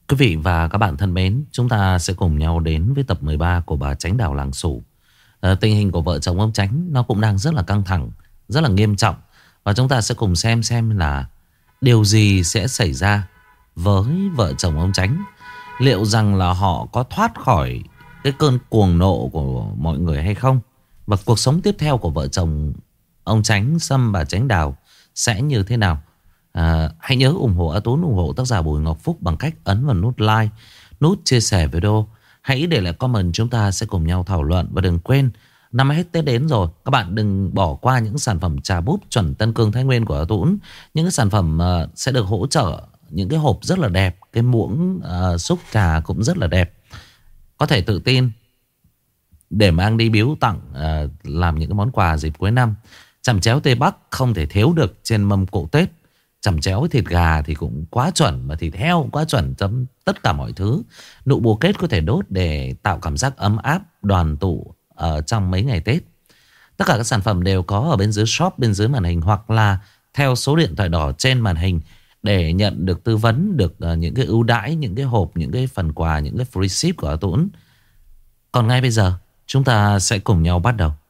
Quý vị và các bạn thân mến, chúng ta sẽ cùng nhau đến với tập 13 của bà Chánh Đào Làng Sủ. Tình hình của vợ chồng ông Chánh nó cũng đang rất là căng thẳng, rất là nghiêm trọng. Và chúng ta sẽ cùng xem là điều gì sẽ xảy ra với vợ chồng ông Chánh. Liệu rằng là họ có thoát khỏi cái cơn cuồng nộ của mọi người hay không? Và cuộc sống tiếp theo của vợ chồng ông Chánh, Sâm và Chánh Đào sẽ như thế nào? Hãy nhớ ủng hộ A Tún, ủng hộ tác giả Bùi Ngọc Phúc bằng cách ấn vào nút like, nút chia sẻ video. Hãy để lại comment, chúng ta sẽ cùng nhau thảo luận. Và đừng quên, năm hết Tết đến rồi, các bạn đừng bỏ qua những sản phẩm trà búp chuẩn Tân Cương Thái Nguyên của A Tún. Những cái sản phẩm sẽ được hỗ trợ, những cái hộp rất là đẹp, cái muỗng xúc trà cũng rất là đẹp. Có thể tự tin để mang đi biếu tặng, làm những cái món quà dịp cuối năm. Chẩm chéo Tây Bắc không thể thiếu được trên mâm cỗ Tết. Chẩm chéo thịt gà thì cũng quá chuẩn, mà thịt heo cũng quá chuẩn, chấm tất cả mọi thứ. Nụ bồ kết có thể đốt để tạo cảm giác ấm áp, đoàn tụ ở trong mấy ngày Tết. Tất cả các sản phẩm đều có ở bên dưới shop, bên dưới màn hình, hoặc là theo số điện thoại đỏ trên màn hình để nhận được tư vấn, được những cái ưu đãi, những cái hộp, những cái phần quà, những cái free ship của A Tún. Còn ngay bây giờ chúng ta sẽ cùng nhau bắt đầu.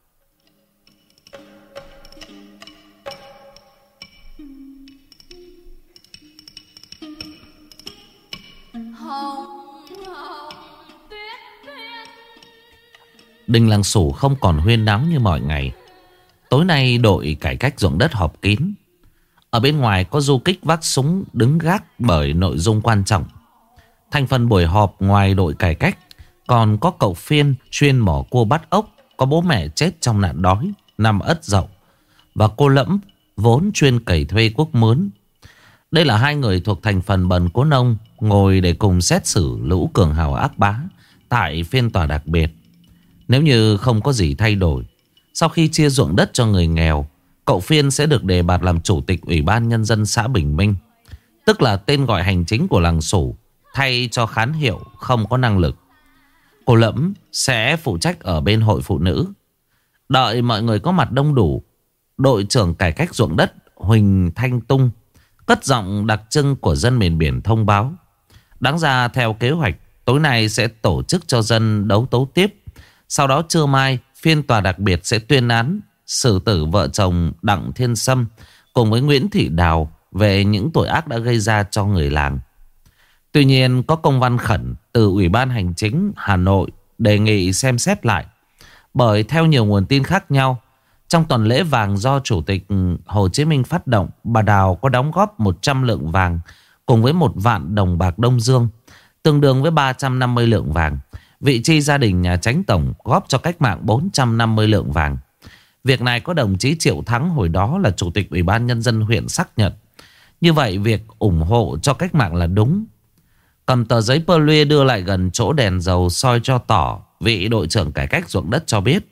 Đình làng Sủ không còn huyên náo như mọi ngày. Tối nay đội cải cách ruộng đất họp kín. Ở bên ngoài có du kích vác súng đứng gác bởi nội dung quan trọng. Thành phần buổi họp ngoài đội cải cách còn có cậu Phiên chuyên mỏ cua bắt ốc, có bố mẹ chết trong nạn đói năm Ất Dậu, và cô Lẫm vốn chuyên cày thuê quốc mướn. Đây là hai người thuộc thành phần bần cố nông ngồi để cùng xét xử lũ cường hào ác bá tại phiên tòa đặc biệt. Nếu như không có gì thay đổi, sau khi chia ruộng đất cho người nghèo, cậu Phiên sẽ được đề bạt làm chủ tịch Ủy ban Nhân dân xã Bình Minh, tức là tên gọi hành chính của làng Sủ, thay cho khán hiệu không có năng lực. Cô Lẫm sẽ phụ trách ở bên hội phụ nữ. Đợi mọi người có mặt đông đủ, đội trưởng cải cách ruộng đất Huỳnh Thanh Tung cất giọng đặc trưng của dân miền biển thông báo: đáng ra theo kế hoạch, tối nay sẽ tổ chức cho dân đấu tấu tiếp. Sau đó trưa mai, phiên tòa đặc biệt sẽ tuyên án xử tử vợ chồng Đặng Thiên Sâm cùng với Nguyễn Thị Đào về những tội ác đã gây ra cho người làng. Tuy nhiên, có công văn khẩn từ Ủy ban Hành chính Hà Nội đề nghị xem xét lại. Bởi theo nhiều nguồn tin khác nhau, trong tuần lễ vàng do Chủ tịch Hồ Chí Minh phát động, bà Đào có đóng góp 100 lượng vàng cùng với 1 vạn đồng bạc Đông Dương, tương đương với 350 lượng vàng. Vị chi gia đình nhà Chánh Tổng góp cho cách mạng 450 lượng vàng. Việc này có đồng chí Triệu Thắng hồi đó là Chủ tịch Ủy ban Nhân dân huyện xác nhận. Như vậy việc ủng hộ cho cách mạng là đúng. Cầm tờ giấy pơ luê đưa lại gần chỗ đèn dầu soi cho tỏ, vị đội trưởng cải cách ruộng đất cho biết: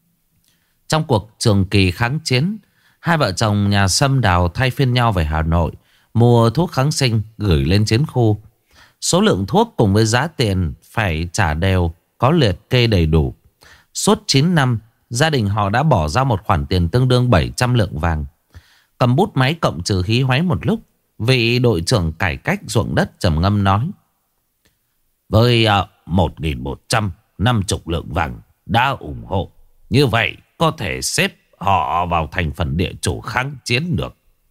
trong cuộc trường kỳ kháng chiến, hai vợ chồng nhà Sâm Đào thay phiên nhau về Hà Nội mua thuốc kháng sinh gửi lên chiến khu. Số lượng thuốc cùng với giá tiền phải trả đều có liệt kê đầy đủ. Suốt 9 năm, gia đình họ đã bỏ ra một khoản tiền tương đương 700 lượng vàng. Cầm bút máy cộng trừ khí hoáy một lúc, vị đội trưởng cải cách ruộng đất trầm ngâm nói: với 1.150 lượng vàng đã ủng hộ, như vậy có thể xếp họ vào thành phần địa chủ kháng chiến được.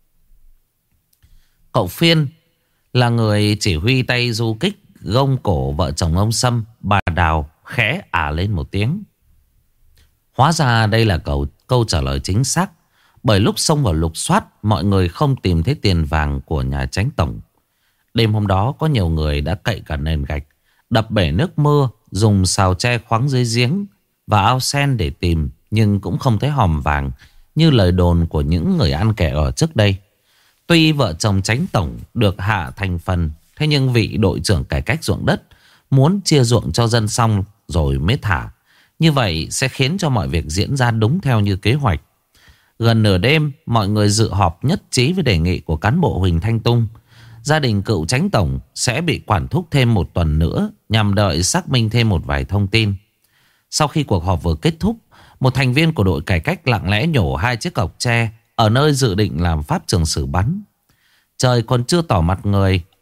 Cậu Phiên là người chỉ huy tay du kích gông cổ vợ chồng ông Sâm. Bà Đào khẽ lên một tiếng. Hóa ra đây là câu trả lời chính xác. Bởi lúc xông vào lục soát, mọi người không tìm thấy tiền vàng của nhà Chánh Tổng. Đêm hôm đó có nhiều người đã cậy cả nền gạch, đập bể nước mưa, dùng xào tre khoáng dưới giếng và ao sen để tìm, nhưng cũng không thấy hòm vàng như lời đồn của những người ăn kẻ ở trước đây. Tuy vợ chồng Chánh Tổng được hạ thành phần, thế nhưng vị đội trưởng cải cách ruộng đất muốn chia ruộng cho dân xong rồi mới thả. Như vậy sẽ khiến cho mọi việc diễn ra đúng theo như kế hoạch. Gần nửa đêm, mọi người dự họp nhất trí với đề nghị của cán bộ Huỳnh Thanh Tung. Gia đình cựu Chánh Tổng sẽ bị quản thúc thêm 1 tuần nữa nhằm đợi xác minh thêm một vài thông tin. Sau khi cuộc họp vừa kết thúc, một thành viên của đội cải cách lặng lẽ nhổ 2 chiếc cọc tre ở nơi dự định làm pháp trường xử bắn. Trời còn chưa tỏ mặt người,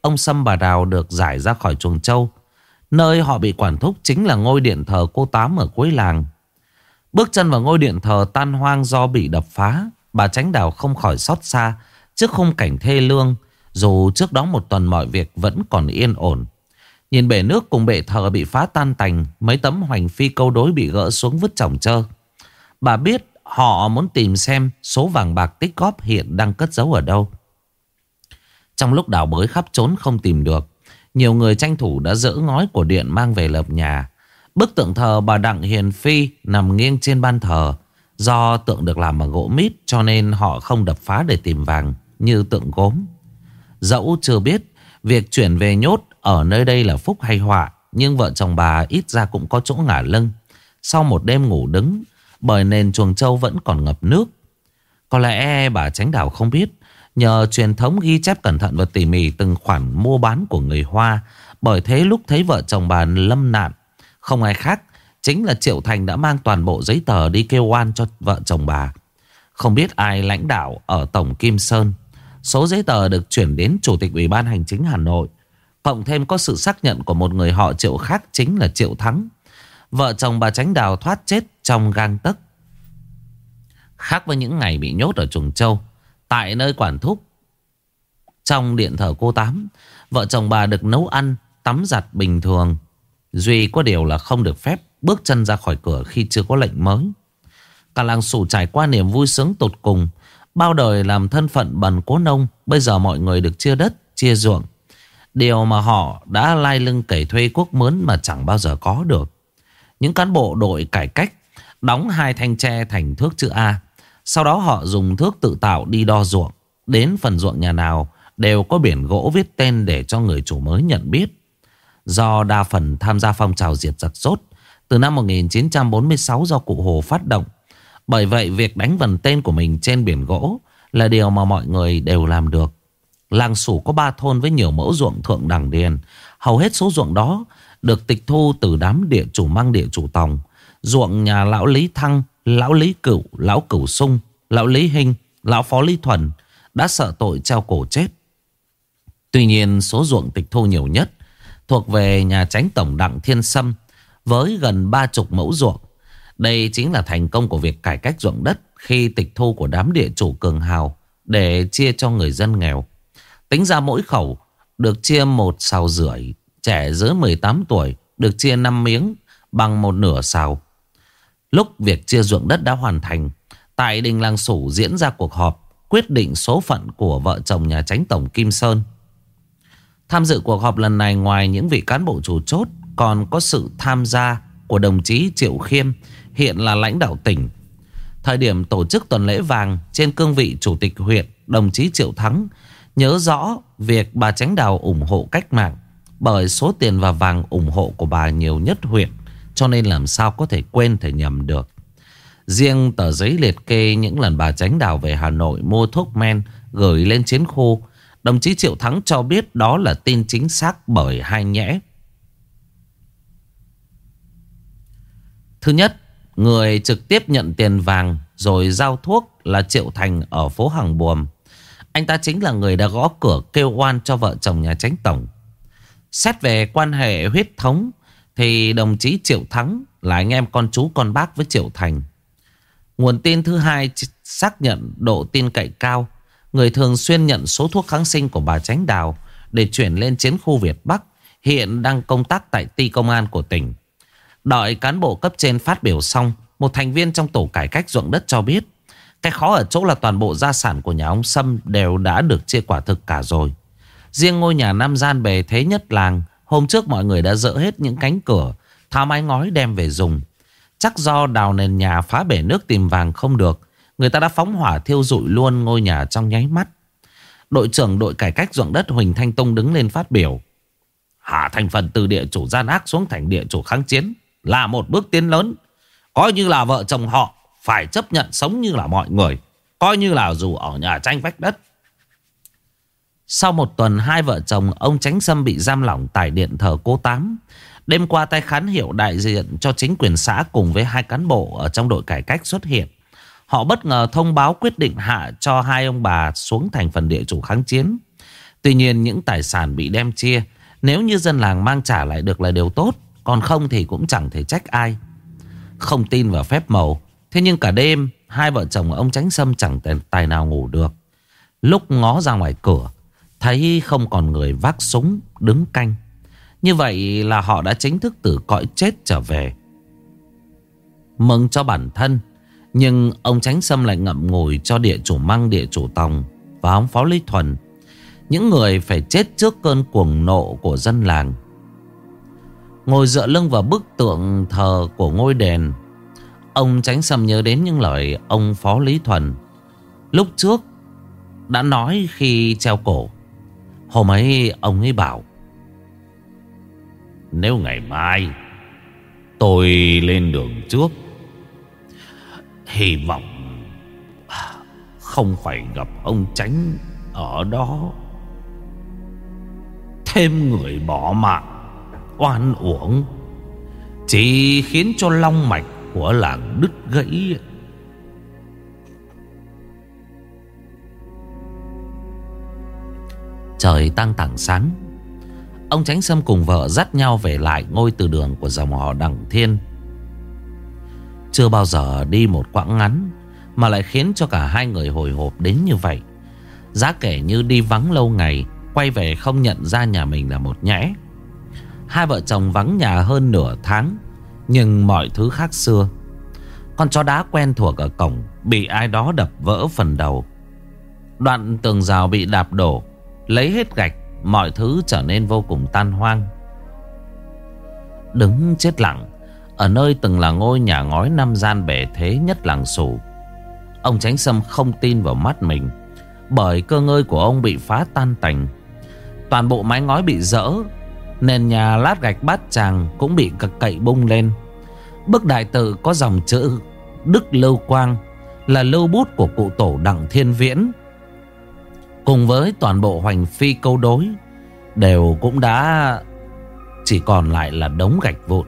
ông Sâm bà Đào được giải ra khỏi chuồng trâu. Nơi họ bị quản thúc chính là ngôi điện thờ cô Tám ở cuối làng. Bước chân vào ngôi điện thờ tan hoang do bị đập phá, bà Chánh Đào không khỏi xót xa trước khung cảnh thê lương. Dù trước đó một tuần mọi việc vẫn còn yên ổn. Nhìn bể nước cùng bệ thờ bị phá tan tành, mấy tấm hoành phi câu đối bị gỡ xuống vứt chồng chơ. Bà biết họ muốn tìm xem số vàng bạc tích góp hiện đang cất giấu ở đâu. Trong lúc đào bới khắp trốn không tìm được, nhiều người tranh thủ đã dỡ ngói của điện mang về lợp nhà. Bức tượng thờ bà Đặng Hiền Phi nằm nghiêng trên ban thờ. Do tượng được làm bằng gỗ mít cho nên họ không đập phá để tìm vàng như tượng gốm. Dẫu chưa biết việc chuyển về nhốt ở nơi đây là phúc hay họa, nhưng vợ chồng bà ít ra cũng có chỗ ngả lưng sau một đêm ngủ đứng, bởi nền chuồng trâu vẫn còn ngập nước. Có lẽ bà Chánh Đào không biết, nhờ truyền thống ghi chép cẩn thận và tỉ mỉ từng khoản mua bán của người Hoa, bởi thế lúc thấy vợ chồng bà lâm nạn, không ai khác chính là Triệu Thành đã mang toàn bộ giấy tờ đi kêu oan cho vợ chồng bà. Không biết ai lãnh đạo ở Tổng Kim Sơn, số giấy tờ được chuyển đến Chủ tịch Ủy ban Hành chính Hà Nội. Cộng thêm có sự xác nhận của một người họ Triệu khác chính là Triệu Thắng. Vợ chồng bà Chánh Đào thoát chết trong gang tấc. Khác với những ngày bị nhốt ở chuồng trâu, tại nơi quản thúc trong điện thờ cô Tám, vợ chồng bà được nấu ăn, tắm giặt bình thường. Duy có điều là không được phép bước chân ra khỏi cửa khi chưa có lệnh mới. Cả làng Sủ trải qua niềm vui sướng tột cùng. Bao đời làm thân phận bần cố nông, bây giờ mọi người được chia đất, chia ruộng. Điều mà họ đã lai lưng cày thuê cuốc mướn mà chẳng bao giờ có được. Những cán bộ đội cải cách đóng 2 thanh tre thành thước chữ A. Sau đó họ dùng thước tự tạo đi đo ruộng. Đến phần ruộng nhà nào đều có biển gỗ viết tên để cho người chủ mới nhận biết. Do đa phần tham gia phong trào diệt giặc rốt từ năm 1946 do cụ Hồ phát động. Bởi vậy việc đánh vần tên của mình trên biển gỗ là điều mà mọi người đều làm được. Làng Sủ có 3 thôn với nhiều mẫu ruộng thượng đẳng điền. Hầu hết số ruộng đó được tịch thu từ đám địa chủ Măng, địa chủ Tòng. Ruộng nhà lão Lý Thăng, lão Lý Cửu, lão Cửu Sung, lão Lý Hinh, lão Phó Lý Thuần đã sợ tội treo cổ chết. Tuy nhiên số ruộng tịch thu nhiều nhất thuộc về nhà Chánh Tổng Đặng Thiên Sâm với gần 30 mẫu ruộng. Đây chính là thành công của việc cải cách ruộng đất khi tịch thu của đám địa chủ cường hào để chia cho người dân nghèo. Tính ra mỗi khẩu được chia 1 sào rưỡi, trẻ dưới 18 tuổi được chia 5 miếng bằng 1/2 sào. Lúc việc chia ruộng đất đã hoàn thành, tại đình làng Sủ diễn ra cuộc họp quyết định số phận của vợ chồng nhà Chánh Tổng Kim Sơn. Tham dự cuộc họp lần này ngoài những vị cán bộ chủ chốt, còn có sự tham gia của đồng chí Triệu Khiêm, hiện là lãnh đạo tỉnh. Thời điểm tổ chức tuần lễ vàng trên cương vị chủ tịch huyện, đồng chí Triệu Thắng nhớ rõ việc bà Chánh Đào ủng hộ cách mạng, bởi số tiền và vàng ủng hộ của bà nhiều nhất huyện, cho nên làm sao có thể quên thể nhầm được. Riêng tờ giấy liệt kê những lần bà Chánh Đào về Hà Nội mua thuốc men gửi lên chiến khu, đồng chí Triệu Thắng cho biết đó là tin chính xác bởi 2 nhẽ. Thứ nhất, người trực tiếp nhận tiền vàng rồi giao thuốc là Triệu Thành ở phố Hàng Buồm. Anh ta chính là người đã gõ cửa kêu oan cho vợ chồng nhà Chánh Tổng. Xét về quan hệ huyết thống thì đồng chí Triệu Thắng là anh em con chú con bác với Triệu Thành. Nguồn tin thứ hai xác nhận độ tin cậy cao. Người thường xuyên nhận số thuốc kháng sinh của bà Chánh Đào để chuyển lên chiến khu Việt Bắc, hiện đang công tác tại ty công an của tỉnh. Đợi cán bộ cấp trên phát biểu xong, một thành viên trong tổ cải cách ruộng đất cho biết cái khó ở chỗ là toàn bộ gia sản của nhà ông Sâm đều đã được chia quả thực cả rồi. Riêng ngôi nhà 5 gian bề thế nhất làng, hôm trước mọi người đã dỡ hết những cánh cửa, tháo mái ngói đem về dùng. Chắc do đào nền nhà phá bể nước tìm vàng không được, người ta đã phóng hỏa thiêu rụi luôn ngôi nhà trong nháy mắt. Đội trưởng đội cải cách ruộng đất Huỳnh Thanh Tông đứng lên phát biểu. Hạ thành phần từ địa chủ gian ác xuống thành địa chủ kháng chiến là một bước tiến lớn. Coi như là vợ chồng họ phải chấp nhận sống như là mọi người, coi như là dù ở nhà tranh vách đất. Sau một tuần, 2 vợ chồng ông Chánh Sâm bị giam lỏng tại điện thờ cô Tám. Đêm qua tay khán hiệu đại diện cho chính quyền xã cùng với 2 cán bộ ở trong đội cải cách xuất hiện. Họ bất ngờ thông báo quyết định hạ cho 2 ông bà xuống thành phần địa chủ kháng chiến. Tuy nhiên những tài sản bị đem chia, nếu như dân làng mang trả lại được là điều tốt, còn không thì cũng chẳng thể trách ai. Không tin vào phép màu, thế nhưng cả đêm hai vợ chồng ông Chánh Sâm chẳng tài nào ngủ được. Lúc ngó ra ngoài cửa, thấy không còn người vác súng đứng canh. Như vậy là họ đã chính thức từ cõi chết trở về. Mừng cho bản thân, nhưng ông Chánh Sâm lại ngậm ngùi cho địa chủ Măng, địa chủ Tòng và ông Phó Lý Thuần, những người phải chết trước cơn cuồng nộ của dân làng. Ngồi dựa lưng vào bức tượng thờ của ngôi đền, ông Chánh Sâm nhớ đến những lời ông Phó Lý Thuần lúc trước đã nói khi treo cổ. Hôm ấy ông ấy bảo: nếu ngày mai tôi lên đường trước, hy vọng không phải gặp ông Chánh ở đó. Thêm người bỏ mạng oan uổng, chỉ khiến cho long mạch của làng đứt gãy. Trời tăng tảng sáng, ông Chánh Sâm cùng vợ dắt nhau về lại ngôi từ đường của dòng họ Đặng Thiên. Chưa bao giờ đi một quãng ngắn mà lại khiến cho cả hai người hồi hộp đến như vậy. Giá kể như đi vắng lâu ngày, quay về không nhận ra nhà mình là một nhẽ. Hai vợ chồng vắng nhà hơn nửa tháng, nhưng mọi thứ khác xưa. Con chó đá quen thuộc ở cổng bị ai đó đập vỡ phần đầu. Đoạn tường rào bị đạp đổ, lấy hết gạch, mọi thứ trở nên vô cùng tan hoang. Đứng chết lặng ở nơi từng là ngôi nhà ngói 5 gian bề thế nhất làng Sủ, ông Chánh Sâm không tin vào mắt mình. Bởi cơ ngơi của ông bị phá tan tành, toàn bộ mái ngói bị dỡ, nền nhà lát gạch bát tràng cũng bị cậy bung lên. Bức đại tự có dòng chữ Đức Lưu Quang là lưu bút của cụ tổ Đặng Thiên Viễn, cùng với toàn bộ hoành phi câu đối, đều cũng đã chỉ còn lại là đống gạch vụn.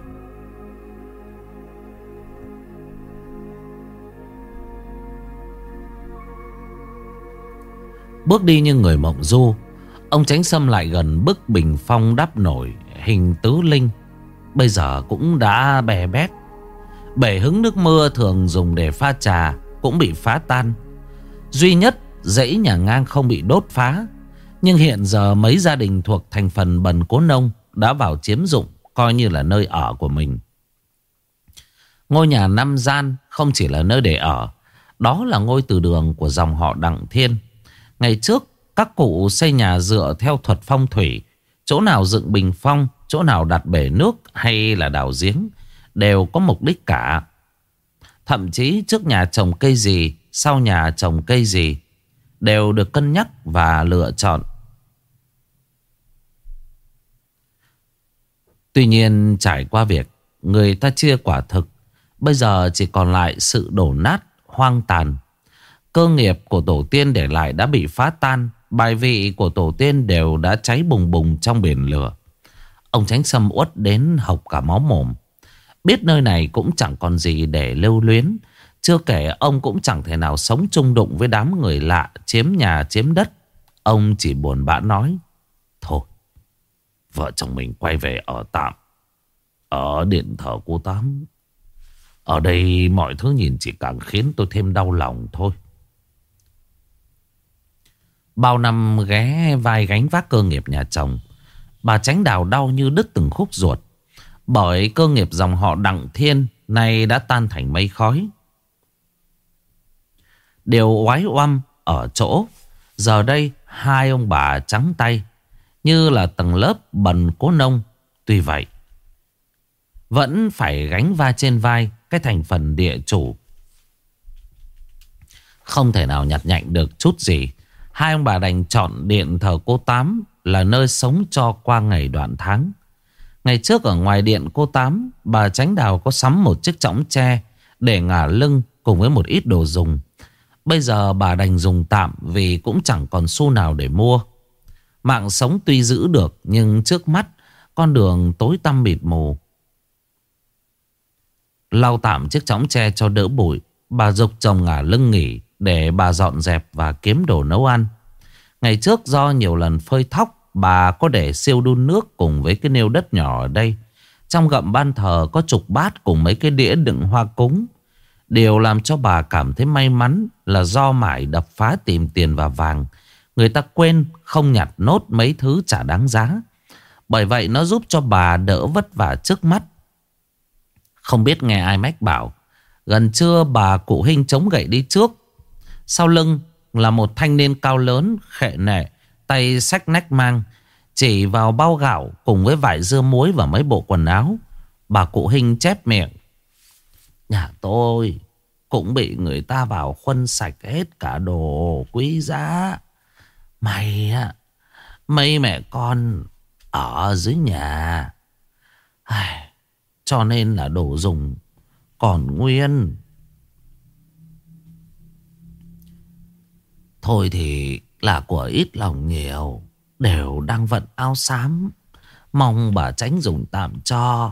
Bước đi như người mộng du, ông Chánh Sâm lại gần bức bình phong đắp nổi hình tứ linh. Bây giờ cũng đã bè bét. Bể hứng nước mưa thường dùng để pha trà cũng bị phá tan. Duy nhất dãy nhà ngang không bị đốt phá. Nhưng hiện giờ mấy gia đình thuộc thành phần Bần Cố Nông đã vào chiếm dụng, coi như là nơi ở của mình. Ngôi nhà 5 gian không chỉ là nơi để ở, đó là ngôi từ đường của dòng họ Đặng Thiên. Ngày trước các cụ xây nhà dựa theo thuật phong thủy, chỗ nào dựng bình phong, chỗ nào đặt bể nước hay là đào giếng đều có mục đích cả. Thậm chí trước nhà trồng cây gì, sau nhà trồng cây gì đều được cân nhắc và lựa chọn. Tuy nhiên trải qua việc người ta chia quả thực, bây giờ chỉ còn lại sự đổ nát, hoang tàn. Cơ nghiệp của tổ tiên để lại đã bị phá tan, bài vị của tổ tiên đều đã cháy bùng bùng trong biển lửa. Ông Chánh Sâm uất đến hộc cả máu mồm. Biết nơi này cũng chẳng còn gì để lưu luyến. Chưa kể ông cũng chẳng thể nào sống chung đụng với đám người lạ chiếm nhà chiếm đất. Ông chỉ buồn bã nói: thôi, vợ chồng mình quay về ở tạm ở điện thờ cô Tám. Ở đây mọi thứ nhìn chỉ càng khiến tôi thêm đau lòng thôi. Bao năm ghé vai gánh vác cơ nghiệp nhà chồng, bà Chánh Đào đau như đứt từng khúc ruột. Bởi cơ nghiệp dòng họ Đặng Thiên nay đã tan thành mây khói. Điều oái oăm ở chỗ giờ đây hai ông bà trắng tay như là tầng lớp Bần Cố Nông. Tuy vậy vẫn phải gánh vai trên vai cái thành phần địa chủ, không thể nào nhặt nhạnh được chút gì. Hai ông bà đành chọn điện thờ cô Tám là nơi sống cho qua ngày đoạn tháng. Ngày trước ở ngoài điện cô Tám, bà Chánh Đào có sắm một chiếc chõng tre để ngả lưng cùng với một ít đồ dùng. Bây giờ bà đành dùng tạm vì cũng chẳng còn xu nào để mua. Mạng sống tuy giữ được nhưng trước mắt con đường tối tăm mịt mù. Lau tạm chiếc chõng tre cho đỡ bụi, bà giục chồng ngả lưng nghỉ để bà dọn dẹp và kiếm đồ nấu ăn. Ngày trước do nhiều lần phơi thóc, bà có để siêu đun nước cùng với cái nêu đất nhỏ ở đây. Trong gậm ban thờ có chục bát cùng mấy cái đĩa đựng hoa cúng. Điều làm cho bà cảm thấy may mắn là do mải đập phá tìm tiền và vàng, người ta quên không nhặt nốt mấy thứ chả đáng giá. Bởi vậy nó giúp cho bà đỡ vất vả trước mắt. Không biết nghe ai mách bảo, gần trưa bà cụ Hinh chống gậy đi trước. Sau lưng là một thanh niên cao lớn, khệ nệ, tay xách nách mang, chỉ vào bao gạo cùng với vải dưa muối và mấy bộ quần áo. Bà cụ Hinh chép miệng: nhà tôi cũng bị người ta vào khuân sạch hết cả đồ quý giá. May á, mấy mẹ con ở dưới nhà, cho nên là đồ dùng còn nguyên. Thôi thì là của ít lòng nhiều, đều đang vận áo xám, mong bà tránh dùng tạm cho.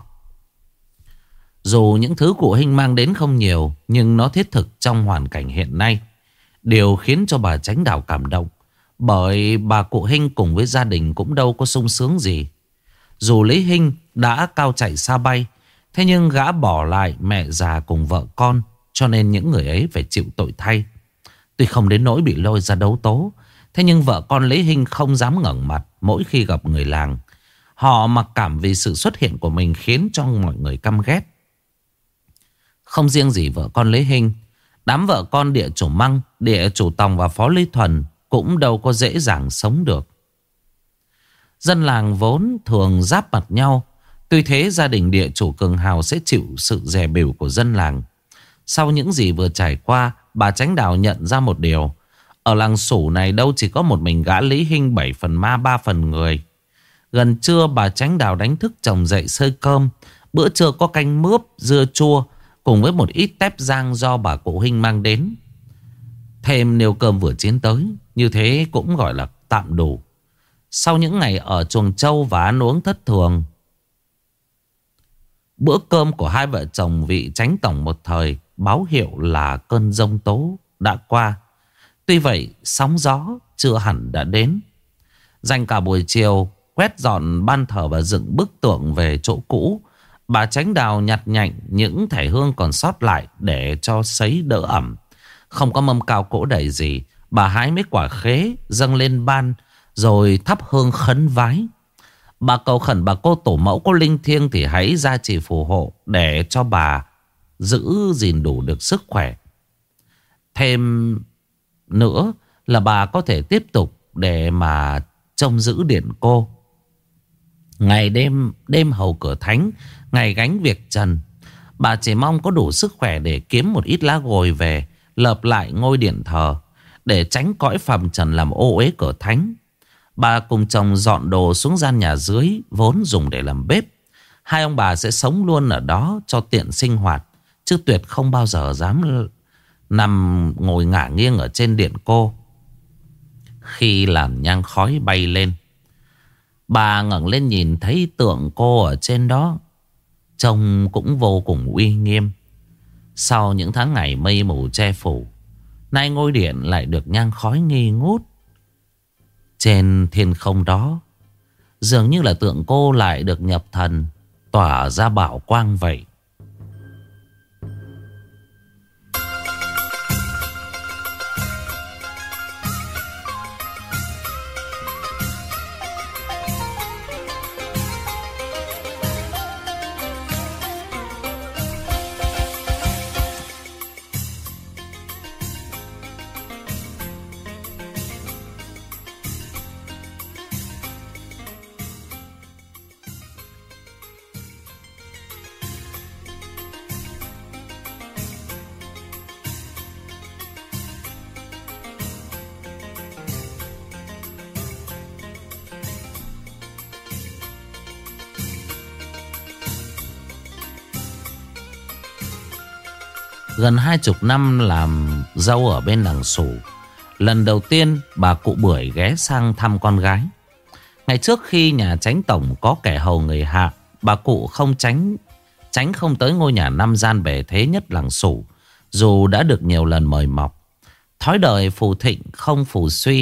Dù những thứ cụ Hinh mang đến không nhiều, nhưng nó thiết thực trong hoàn cảnh hiện nay. Điều khiến cho bà Chánh Đào cảm động, bởi bà cụ Hinh cùng với gia đình cũng đâu có sung sướng gì. Dù Lý Hinh đã cao chạy xa bay, thế nhưng gã bỏ lại mẹ già cùng vợ con, cho nên những người ấy phải chịu tội thay. Tuy không đến nỗi bị lôi ra đấu tố, thế nhưng vợ con Lý Hinh không dám ngẩng mặt mỗi khi gặp người làng. Họ mặc cảm vì sự xuất hiện của mình khiến cho mọi người căm ghét. Không riêng gì vợ con Lý Hinh, đám vợ con địa chủ Măng, địa chủ Tòng và phó Lý Thuần cũng đâu có dễ dàng sống được. Dân làng vốn thường giáp mặt nhau. Tuy thế gia đình địa chủ cường hào sẽ chịu sự dè bỉu của dân làng. Sau những gì vừa trải qua, bà Chánh Đào nhận ra một điều. Ở làng Sủ này đâu chỉ có một mình gã Lý Hinh 7 phần ma 3 phần người. Gần trưa bà Chánh Đào đánh thức chồng dậy sơi cơm. Bữa trưa có canh mướp, dưa chua cùng với một ít tép rang do bà cụ Hinh mang đến. Thêm niêu cơm vừa chiến tới, như thế cũng gọi là tạm đủ. Sau những ngày ở chuồng trâu và ăn uống thất thường, bữa cơm của hai vợ chồng vị Chánh tổng một thời báo hiệu là cơn giông tố đã qua. Tuy vậy sóng gió chưa hẳn đã đến. Dành cả buổi chiều quét dọn ban thờ và dựng bức tượng về chỗ cũ, bà Chánh Đào nhặt nhạnh những thẻ hương còn sót lại để cho sấy đỡ ẩm. Không có mâm cao cỗ đầy gì, bà hái mấy quả khế dâng lên ban rồi thắp hương khấn vái. Bà cầu khẩn bà cô tổ mẫu có linh thiêng thì hãy gia trì phù hộ để cho bà giữ gìn đủ được sức khỏe. Thêm nữa là bà có thể tiếp tục để mà trông giữ điện cô. Ngày đêm hầu cửa thánh, ngày gánh việc trần. Bà chỉ mong có đủ sức khỏe để kiếm một ít lá gồi về lợp lại ngôi điện thờ, để tránh cõi phàm trần làm ô uế cửa thánh. Bà cùng chồng dọn đồ xuống gian nhà dưới vốn dùng để làm bếp. Hai ông bà sẽ sống luôn ở đó cho tiện sinh hoạt, chứ tuyệt không bao giờ dám nằm ngồi ngả nghiêng ở trên điện cô. Khi làn nhang khói bay lên, bà ngẩng lên nhìn thấy tượng cô ở trên đó, trông cũng vô cùng uy nghiêm. Sau những tháng ngày mây mù che phủ, nay ngôi điện lại được nhang khói nghi ngút. Trên thiên không đó, dường như là tượng cô lại được nhập thần, tỏa ra bảo quang vậy. Gần 20 năm làm dâu ở bên làng Sủ, lần đầu tiên bà cụ Bưởi ghé sang thăm con gái. Ngày trước khi nhà Chánh tổng có kẻ hầu người hạ, bà cụ không tránh không tới ngôi nhà 5 gian bề thế nhất làng Sủ, dù đã được nhiều lần mời mọc. Thói đời phù thịnh không phù suy,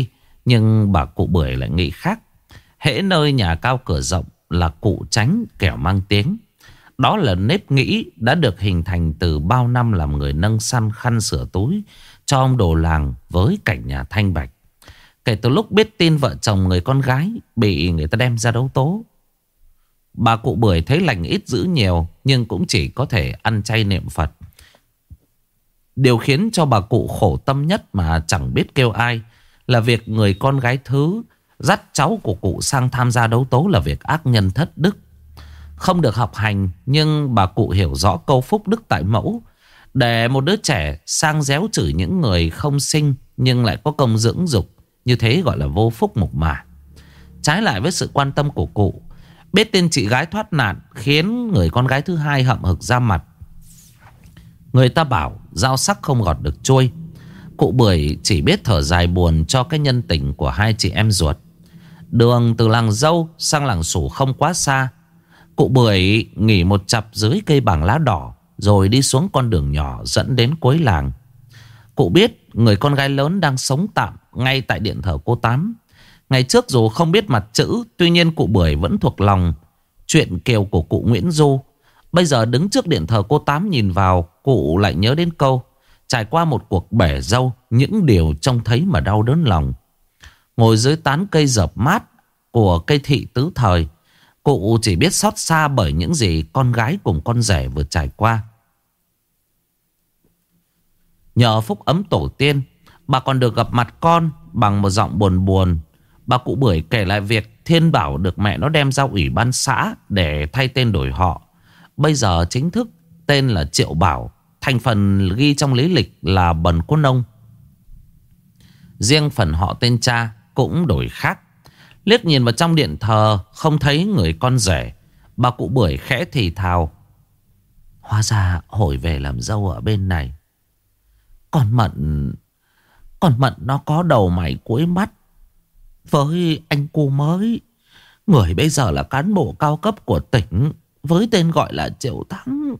Nhưng bà cụ Bưởi lại nghĩ khác. Hễ nơi nhà cao cửa rộng là cụ tránh kẻo mang tiếng. Đó là nếp nghĩ đã được hình thành từ bao năm làm người nâng săn khăn sửa túi cho ông đồ làng với cảnh nhà thanh bạch. Kể từ lúc biết tin vợ chồng người con gái bị người ta đem ra đấu tố, bà cụ Bưởi thấy lành ít dữ nhiều, nhưng cũng chỉ có thể ăn chay niệm Phật. Điều khiến cho bà cụ khổ tâm nhất mà chẳng biết kêu ai là việc người con gái thứ dắt cháu của cụ sang tham gia đấu tố là việc ác nhân thất đức. Không được học hành, nhưng bà cụ hiểu rõ câu phúc đức tại mẫu. Để một đứa trẻ sang réo chửi những người không sinh nhưng lại có công dưỡng dục, như thế gọi là vô phúc mục mả. Trái lại với sự quan tâm của cụ, biết tin chị gái thoát nạn khiến người con gái thứ hai hậm hực ra mặt. Người ta bảo dao sắc không gọt được trôi. Cụ Bưởi chỉ biết thở dài buồn cho cái nhân tình của hai chị em ruột. Đường từ làng Dâu sang làng Sủ không quá xa. Cụ Bưởi nghỉ một chặp dưới cây bàng lá đỏ, rồi đi xuống con đường nhỏ dẫn đến cuối làng. Cụ biết người con gái lớn đang sống tạm ngay tại điện thờ cô Tám. Ngày trước dù không biết mặt chữ, tuy nhiên cụ Bưởi vẫn thuộc lòng chuyện kiều của cụ Nguyễn Du. Bây giờ đứng trước điện thờ cô Tám nhìn vào, cụ lại nhớ đến câu: trải qua một cuộc bể dâu, những điều trông thấy mà đau đớn lòng. Ngồi dưới tán cây dợp mát của cây thị tứ thời, cụ chỉ biết xót xa bởi những gì con gái cùng con rể vừa trải qua. Nhờ phúc ấm tổ tiên, bà còn được gặp mặt con. Bằng một giọng buồn buồn, bà cụ Bưởi kể lại việc Thiên Bảo được mẹ nó đem ra ủy ban xã để thay tên đổi họ. Bây giờ chính thức tên là Triệu Bảo, thành phần ghi trong lý lịch là Bần Cô Nông. Riêng phần họ tên cha cũng đổi khác. Liếc nhìn vào trong điện thờ không thấy người con rể, bà cụ Bưởi khẽ thì thào: hóa ra hồi về làm dâu ở bên này, Con Mận nó có đầu mày cuối mắt với anh cu mới. Người bây giờ là cán bộ cao cấp của tỉnh với tên gọi là Triệu Thắng.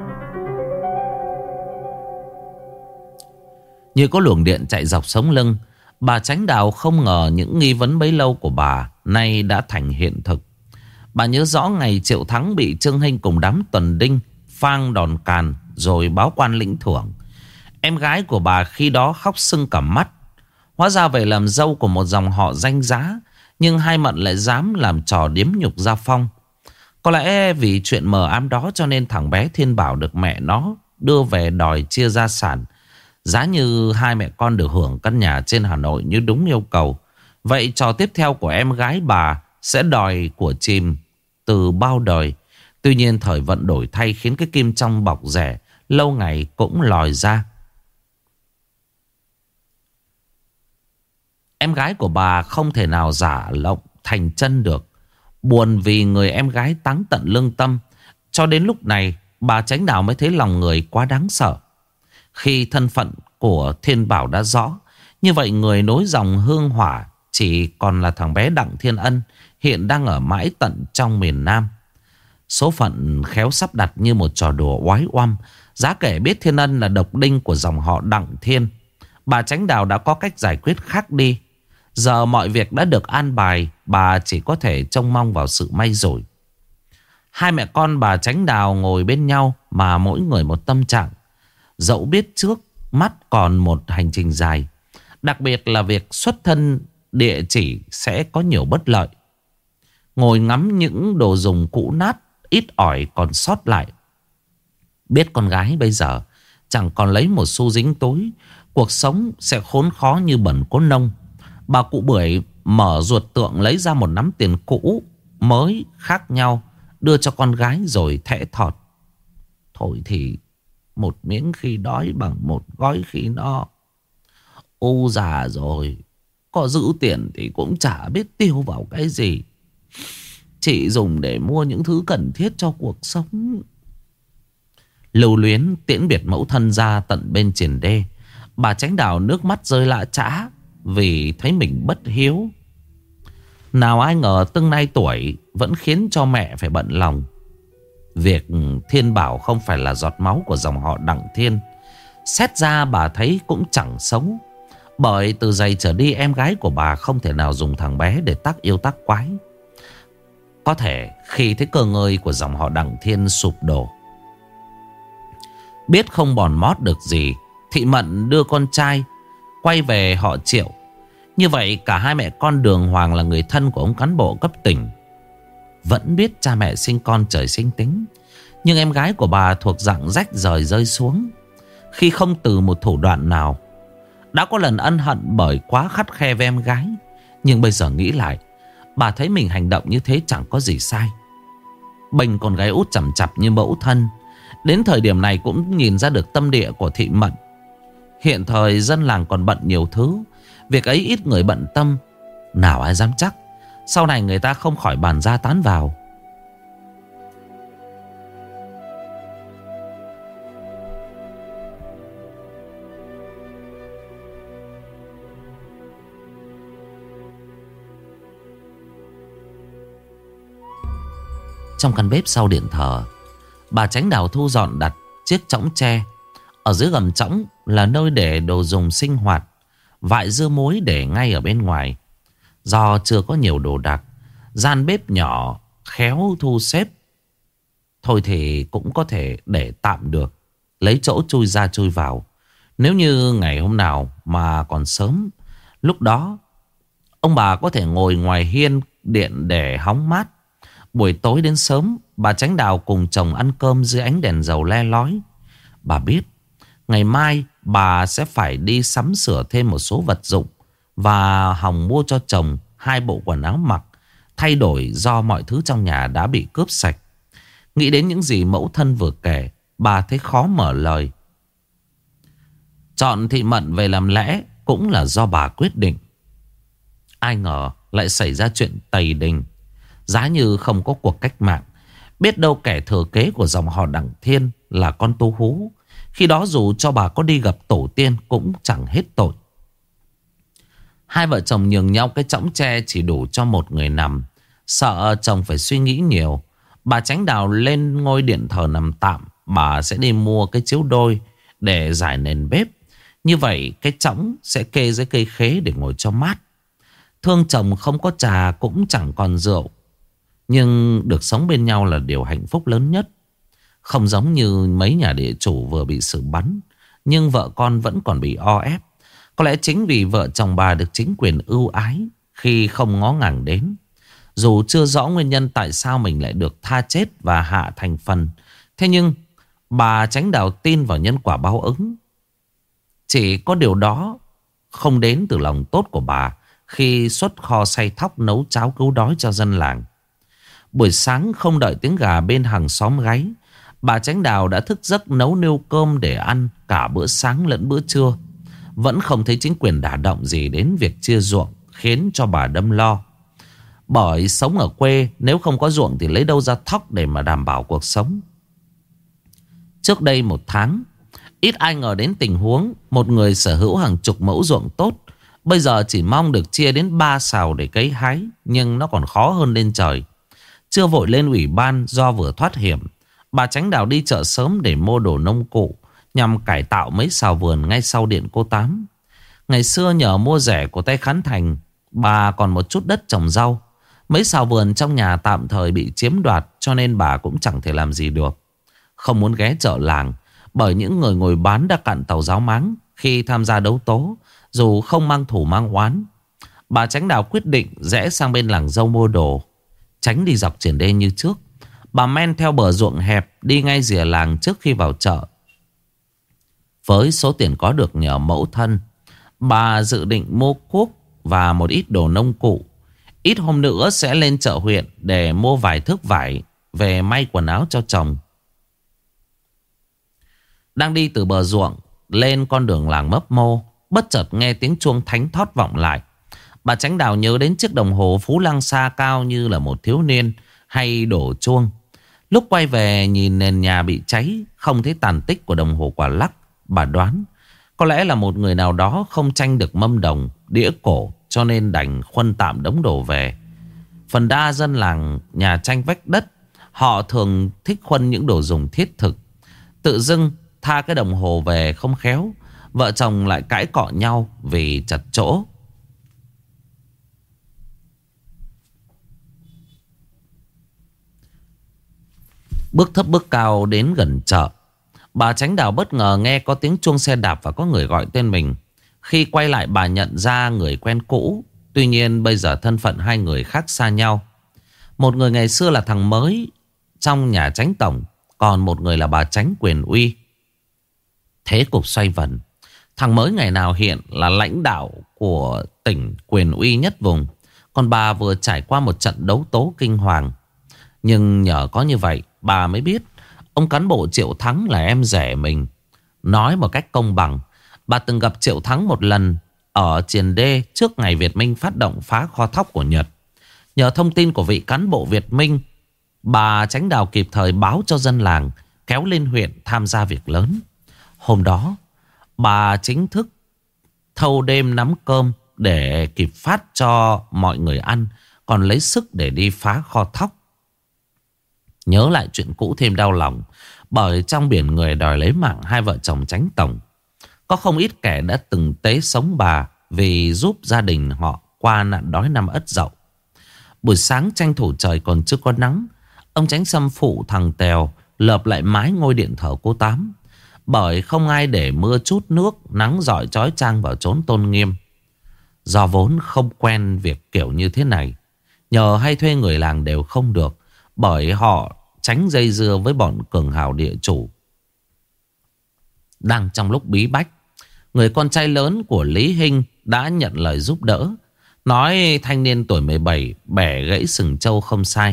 Như có luồng điện chạy dọc sống lưng, bà Chánh Đào không ngờ những nghi vấn bấy lâu của bà nay đã thành hiện thực. Bà nhớ rõ ngày Triệu Thắng bị Trương Hinh cùng đám tuần đinh phang đòn càn rồi báo quan lĩnh thưởng. Em gái của bà khi đó khóc sưng cả mắt. Hóa ra về làm dâu của một dòng họ danh giá, nhưng hai Mận lại dám làm trò điếm nhục Gia Phong. Có lẽ vì chuyện mờ ám đó cho nên thằng bé Thiên Bảo được mẹ nó đưa về đòi chia gia sản. Giá như hai mẹ con được hưởng căn nhà trên Hà Nội như đúng yêu cầu. Vậy trò tiếp theo của em gái bà sẽ đòi của chìm từ bao đời. Tuy nhiên thời vận đổi thay khiến cái kim trong bọc rẻ lâu ngày cũng lòi ra. Em gái của bà không thể nào giả lộng thành chân được. Buồn vì người em gái táng tận lương tâm. Cho đến lúc này bà Chánh Đào mới thấy lòng người quá đáng sợ. Khi thân phận của Thiên Bảo đã rõ, như vậy người nối dòng hương hỏa chỉ còn là thằng bé Đặng Thiên Ân, hiện đang ở mãi tận trong miền Nam. Số phận khéo sắp đặt như một trò đùa oái oăm. Giá kể biết Thiên Ân là độc đinh của dòng họ Đặng Thiên, bà Chánh Đào đã có cách giải quyết khác đi. Giờ mọi việc đã được an bài, bà chỉ có thể trông mong vào sự may rủi. Hai mẹ con bà Chánh Đào ngồi bên nhau mà mỗi người một tâm trạng. Dẫu biết trước mắt còn một hành trình dài, đặc biệt là việc xuất thân địa chỉ sẽ có nhiều bất lợi. Ngồi ngắm những đồ dùng cũ nát ít ỏi còn sót lại, biết con gái bây giờ chẳng còn lấy một xu dính túi, cuộc sống sẽ khốn khó như Bần Cô Nông. Bà cụ Bưởi mở ruột tượng lấy ra một nắm tiền cũ mới khác nhau, đưa cho con gái rồi thẽ thọt: thôi thì một miếng khi đói bằng một gói khi no. U già rồi, có giữ tiền thì cũng chả biết tiêu vào cái gì, chỉ dùng để mua những thứ cần thiết cho cuộc sống. Lưu luyến tiễn biệt mẫu thân ra tận bên triền đê, bà Chánh Đào nước mắt rơi lã chã vì thấy mình bất hiếu. Nào ai ngờ từng nay tuổi vẫn khiến cho mẹ phải bận lòng. Việc Thiên Bảo không phải là giọt máu của dòng họ Đặng Thiên, xét ra bà thấy cũng chẳng xấu. Bởi từ giày trở đi em gái của bà không thể nào dùng thằng bé để tác yêu tác quái. Có thể khi thấy cơ ngơi của dòng họ Đặng Thiên sụp đổ, biết không bòn mót được gì, thị Mận đưa con trai quay về họ Triệu. Như vậy cả hai mẹ con Đường Hoàng là người thân của ông cán bộ cấp tỉnh. Vẫn biết cha mẹ sinh con trời sinh tính, nhưng em gái của bà thuộc dạng rách rời rơi xuống khi không từ một thủ đoạn nào. Đã có lần ân hận bởi quá khắt khe với em gái, nhưng bây giờ nghĩ lại, bà thấy mình hành động như thế chẳng có gì sai. Bình con gái út chằm chặp như mẫu thân, đến thời điểm này cũng nhìn ra được tâm địa của thị Mận. Hiện thời dân làng còn bận nhiều thứ, việc ấy ít người bận tâm. Nào ai dám chắc sau này người ta không khỏi bàn ra tán vào. Trong căn bếp sau điện thờ, bà Chánh Đào thu dọn đặt chiếc chõng tre. Ở dưới gầm chõng là nơi để đồ dùng sinh hoạt. Vại dưa muối để ngay ở bên ngoài. Do chưa có nhiều đồ đạc, gian bếp nhỏ khéo thu xếp, thôi thì cũng có thể để tạm được, lấy chỗ chui ra chui vào. Nếu như ngày hôm nào mà còn sớm, lúc đó ông bà có thể ngồi ngoài hiên điện để hóng mát. Buổi tối đến sớm, bà Chánh Đào cùng chồng ăn cơm dưới ánh đèn dầu le lói. Bà biết ngày mai bà sẽ phải đi sắm sửa thêm một số vật dụng, và hòng mua cho chồng 2 bộ quần áo mặc, thay đổi do mọi thứ trong nhà đã bị cướp sạch. Nghĩ đến những gì mẫu thân vừa kể, bà thấy khó mở lời. Chọn thị Mận về làm lẽ cũng là do bà quyết định. Ai ngờ lại xảy ra chuyện tày đình. Giá như không có cuộc cách mạng, biết đâu kẻ thừa kế của dòng họ Đặng Thiên là con tu hú. Khi đó dù cho bà có đi gặp tổ tiên cũng chẳng hết tội. Hai vợ chồng nhường nhau cái chõng tre chỉ đủ cho một người nằm. Sợ chồng phải suy nghĩ nhiều, bà Chánh Đào lên ngôi điện thờ nằm tạm. Bà sẽ đi mua cái chiếu đôi để giải nền bếp. Như vậy cái chõng sẽ kê dưới cây khế để ngồi cho mát. Thương chồng không có trà cũng chẳng còn rượu, nhưng được sống bên nhau là điều hạnh phúc lớn nhất. Không giống như mấy nhà địa chủ vừa bị xử bắn, nhưng vợ con vẫn còn bị o ép. Có lẽ chính vì vợ chồng bà được chính quyền ưu ái khi không ngó ngàng đến. Dù chưa rõ nguyên nhân tại sao mình lại được tha chết và hạ thành phần, thế nhưng bà Chánh Đào tin vào nhân quả báo ứng. Chỉ có điều đó không đến từ lòng tốt của bà khi xuất kho xay thóc nấu cháo cứu đói cho dân làng. Buổi sáng không đợi tiếng gà bên hàng xóm gáy, bà Chánh Đào đã thức giấc nấu niêu cơm để ăn cả bữa sáng lẫn bữa trưa. Vẫn không thấy chính quyền đả động gì đến việc chia ruộng, khiến cho bà đâm lo. Bởi sống ở quê, nếu không có ruộng thì lấy đâu ra thóc để mà đảm bảo cuộc sống. Trước đây 1 tháng, ít ai ngờ đến tình huống một người sở hữu hàng chục mẫu ruộng tốt bây giờ chỉ mong được chia đến 3 sào để cấy hái. Nhưng nó còn khó hơn lên trời. Chưa vội lên ủy ban do vừa thoát hiểm, bà Chánh Đào đi chợ sớm để mua đồ nông cụ nhằm cải tạo mấy sào vườn ngay sau điện cô Tám. Ngày xưa nhờ mua rẻ của tay Khán Thành, bà còn một chút đất trồng rau. Mấy sào vườn trong nhà tạm thời bị chiếm đoạt, cho nên bà cũng chẳng thể làm gì được. Không muốn ghé chợ làng, bởi những người ngồi bán đã cạn tàu giáo máng khi tham gia đấu tố, dù không mang thủ mang oán. Bà Chánh Đào quyết định rẽ sang bên làng dâu mua đồ, tránh đi dọc triển đê như trước. Bà men theo bờ ruộng hẹp đi ngay rìa làng trước khi vào chợ. Với số tiền có được nhờ mẫu thân, bà dự định mua cuốc và một ít đồ nông cụ. Ít hôm nữa sẽ lên chợ huyện để mua vài thước vải về may quần áo cho chồng. Đang đi từ bờ ruộng lên con đường làng mấp mô, bất chợt nghe tiếng chuông thánh thót vọng lại. Bà Chánh Đào nhớ đến chiếc đồng hồ Phú Lăng xa cao như là một thiếu niên hay đổ chuông. Lúc quay về nhìn nền nhà bị cháy, không thấy tàn tích của đồng hồ quả lắc. Bà đoán có lẽ là một người nào đó không tranh được mâm đồng, đĩa cổ, cho nên đành khuân tạm đống đồ về. Phần đa dân làng nhà tranh vách đất, họ thường thích khuân những đồ dùng thiết thực. Tự dưng tha cái đồng hồ về không khéo, Vợ chồng lại cãi cọ nhau vì chật chỗ. Bước thấp bước cao đến gần chợ, bà Chánh Đào bất ngờ nghe có tiếng chuông xe đạp và có người gọi tên mình. Khi quay lại bà nhận ra người quen cũ. Tuy nhiên bây giờ thân phận hai người khác xa nhau. Một người ngày xưa là thằng mới trong nhà Chánh tổng, còn một người là bà Chánh Quyền Uy. Thế cục xoay vần. Thằng mới ngày nào hiện là lãnh đạo của tỉnh quyền uy nhất vùng, còn bà vừa trải qua một trận đấu tố kinh hoàng. Nhưng nhờ có như vậy, bà mới biết ông cán bộ Triệu Thắng là em rể mình. Nói một cách công bằng, bà từng gặp Triệu Thắng một lần ở Triền Đê trước ngày Việt Minh phát động phá kho thóc của Nhật. Nhờ thông tin của vị cán bộ Việt Minh, bà Chánh Đào kịp thời báo cho dân làng kéo lên huyện tham gia việc lớn. Hôm đó, bà chính thức thâu đêm nắm cơm để kịp phát cho mọi người ăn, còn lấy sức để đi phá kho thóc. Nhớ lại chuyện cũ thêm đau lòng, bởi trong biển người đòi lấy mạng hai vợ chồng Chánh tổng, có không ít kẻ đã từng tế sống bà vì giúp gia đình họ qua nạn đói năm Ất Dậu. Buổi sáng tranh thủ trời còn chưa có nắng, ông Chánh Sâm phụ thằng Tèo lợp lại mái ngôi điện thờ cô Tám, bởi không ai để mưa chút nước, nắng rọi chói chang vào chốn tôn nghiêm. Do vốn không quen việc kiểu như thế này, nhờ hay thuê người làng đều không được, bởi họ tránh dây dưa với bọn cường hào địa chủ. Đang trong lúc bí bách, người con trai lớn của Lý Hinh đã nhận lời giúp đỡ, nói thanh niên tuổi 17 bẻ gãy sừng trâu không sai.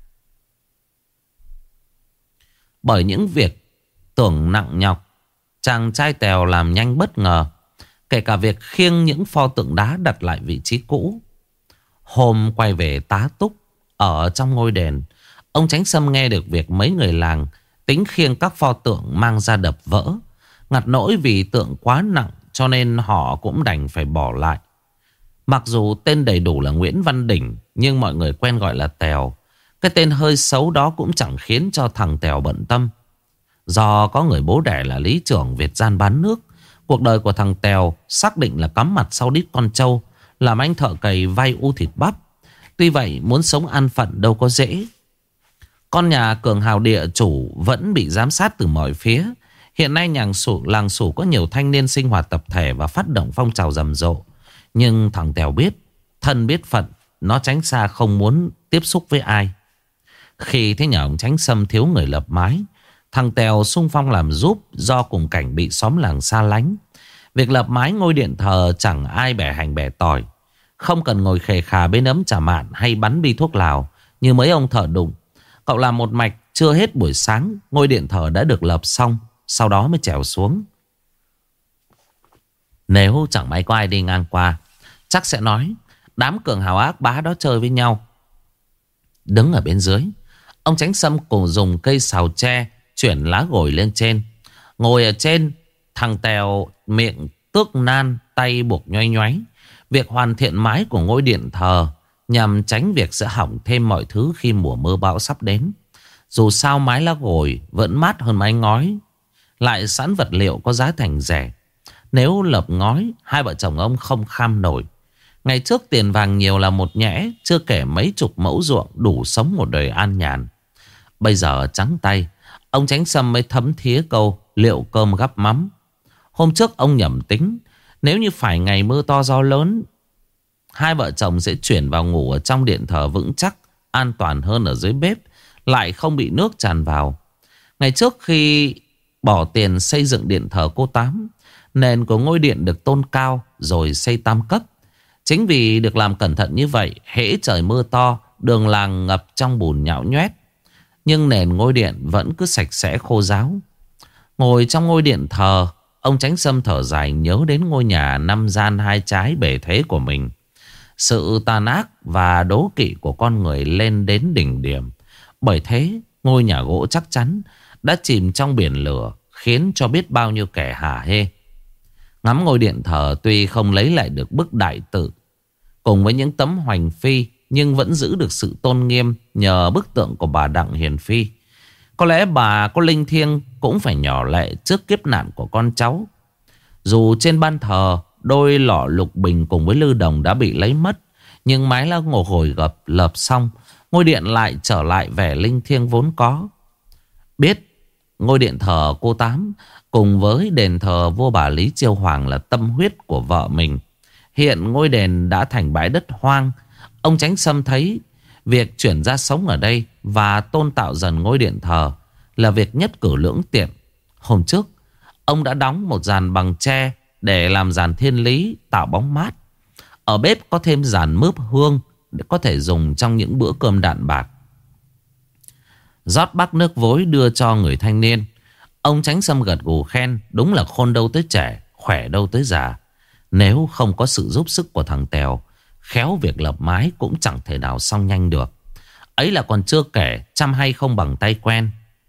Bởi những việc tưởng nặng nhọc, chàng trai Tèo làm nhanh bất ngờ, kể cả việc khiêng những pho tượng đá đặt lại vị trí cũ. Hôm quay về tá túc ở trong ngôi đền, ông Chánh Sâm nghe được việc mấy người làng tính khiêng các pho tượng mang ra đập vỡ. Ngặt nỗi vì tượng quá nặng cho nên họ cũng đành phải bỏ lại. Mặc dù tên đầy đủ là Nguyễn Văn Đỉnh, nhưng mọi người quen gọi là Tèo. Cái tên hơi xấu đó cũng chẳng khiến cho thằng Tèo bận tâm. Do có người bố đẻ là lý trưởng Việt gian bán nước, cuộc đời của thằng Tèo xác định là cắm mặt sau đít con trâu, làm anh thợ cày vay u thịt bắp. Tuy vậy muốn sống an phận đâu có dễ. Con nhà cường hào địa chủ vẫn bị giám sát từ mọi phía. Hiện nay làng Sủ có nhiều thanh niên sinh hoạt tập thể và phát động phong trào rầm rộ. Nhưng thằng Tèo biết thân biết phận, nó tránh xa không muốn tiếp xúc với ai. Khi thấy nhà ông Chánh Sâm thiếu người lập mái, thằng Tèo xung phong làm giúp, do cùng cảnh bị xóm làng xa lánh. Việc lập mái ngôi điện thờ chẳng ai bẻ hành bẻ tỏi, không cần ngồi khề khà bên ấm trà mạn hay bắn bi thuốc lào như mấy ông thợ đụng. Cậu làm một mạch, chưa hết buổi sáng ngôi điện thờ đã được lập xong, sau đó mới trèo xuống. Nếu chẳng may có ai đi ngang qua, chắc sẽ nói đám cường hào ác bá đó chơi với nhau. Đứng ở bên dưới, ông Chánh Sâm cùng dùng cây xào tre chuyển lá gồi lên trên. Ngồi ở trên, thằng Tèo miệng tước nan, tay buộc nhoay nhoáy việc hoàn thiện mái của ngôi điện thờ, nhằm tránh việc sẽ hỏng thêm mọi thứ khi mùa mưa bão sắp đến. Dù sao mái lá gồi vẫn mát hơn mái ngói, lại sẵn vật liệu có giá thành rẻ. Nếu lợp ngói, hai vợ chồng ông không kham nổi. Ngày trước tiền vàng nhiều là một nhẽ, chưa kể mấy chục mẫu ruộng đủ sống một đời an nhàn. Bây giờ trắng tay, ông Chánh Sâm mới thấm thía câu liệu cơm gắp mắm. Hôm trước ông nhẩm tính, nếu như phải ngày mưa to gió lớn, hai vợ chồng sẽ chuyển vào ngủ ở trong điện thờ vững chắc, an toàn hơn ở dưới bếp, lại không bị nước tràn vào. Ngày trước khi bỏ tiền xây dựng điện thờ cô Tám, nền của ngôi điện được tôn cao rồi xây tam cấp. Chính vì được làm cẩn thận như vậy, hễ trời mưa to, đường làng ngập trong bùn nhão nhoét, nhưng nền ngôi điện vẫn cứ sạch sẽ khô ráo. Ngồi trong ngôi điện thờ, ông Chánh Sâm thở dài nhớ đến ngôi nhà 5 gian 2 trái bề thế của mình. Sự tàn ác và đố kỵ của con người lên đến đỉnh điểm. Bởi thế, ngôi nhà gỗ chắc chắn đã chìm trong biển lửa, khiến cho biết bao nhiêu kẻ hả hê. Ngắm ngôi điện thờ tuy không lấy lại được bức đại tự cùng với những tấm hoành phi, nhưng vẫn giữ được sự tôn nghiêm nhờ bức tượng của bà Đặng Hiền Phi. Có lẽ bà có linh thiêng cũng phải nhỏ lệ trước kiếp nạn của con cháu. Dù trên ban thờ đôi lọ lục bình cùng với lư đồng đã bị lấy mất, nhưng mái lá ngọc hồi lợp xong, ngôi điện lại trở lại vẻ linh thiêng vốn có. Biết ngôi điện thờ cô Tám cùng với đền thờ vua bà Lý Chiêu Hoàng là tâm huyết của vợ mình. Hiện ngôi đền đã thành bãi đất hoang. Ông Chánh Sâm thấy việc chuyển ra sống ở đây và tôn tạo dần ngôi điện thờ là việc nhất cử lưỡng tiện. Hôm trước, ông đã đóng một giàn bằng tre để làm giàn thiên lý tạo bóng mát. Ở bếp có thêm giàn mướp hương để có thể dùng trong những bữa cơm đạm bạc. Rót bát nước vối đưa cho người thanh niên. Ông Chánh Sâm gật gù khen, đúng là khôn đâu tới trẻ, khỏe đâu tới già. Nếu không có sự giúp sức của thằng Tèo, khéo việc lập mái cũng chẳng thể nào xong nhanh được. Ấy là còn chưa kể chăm hay không bằng tay quen.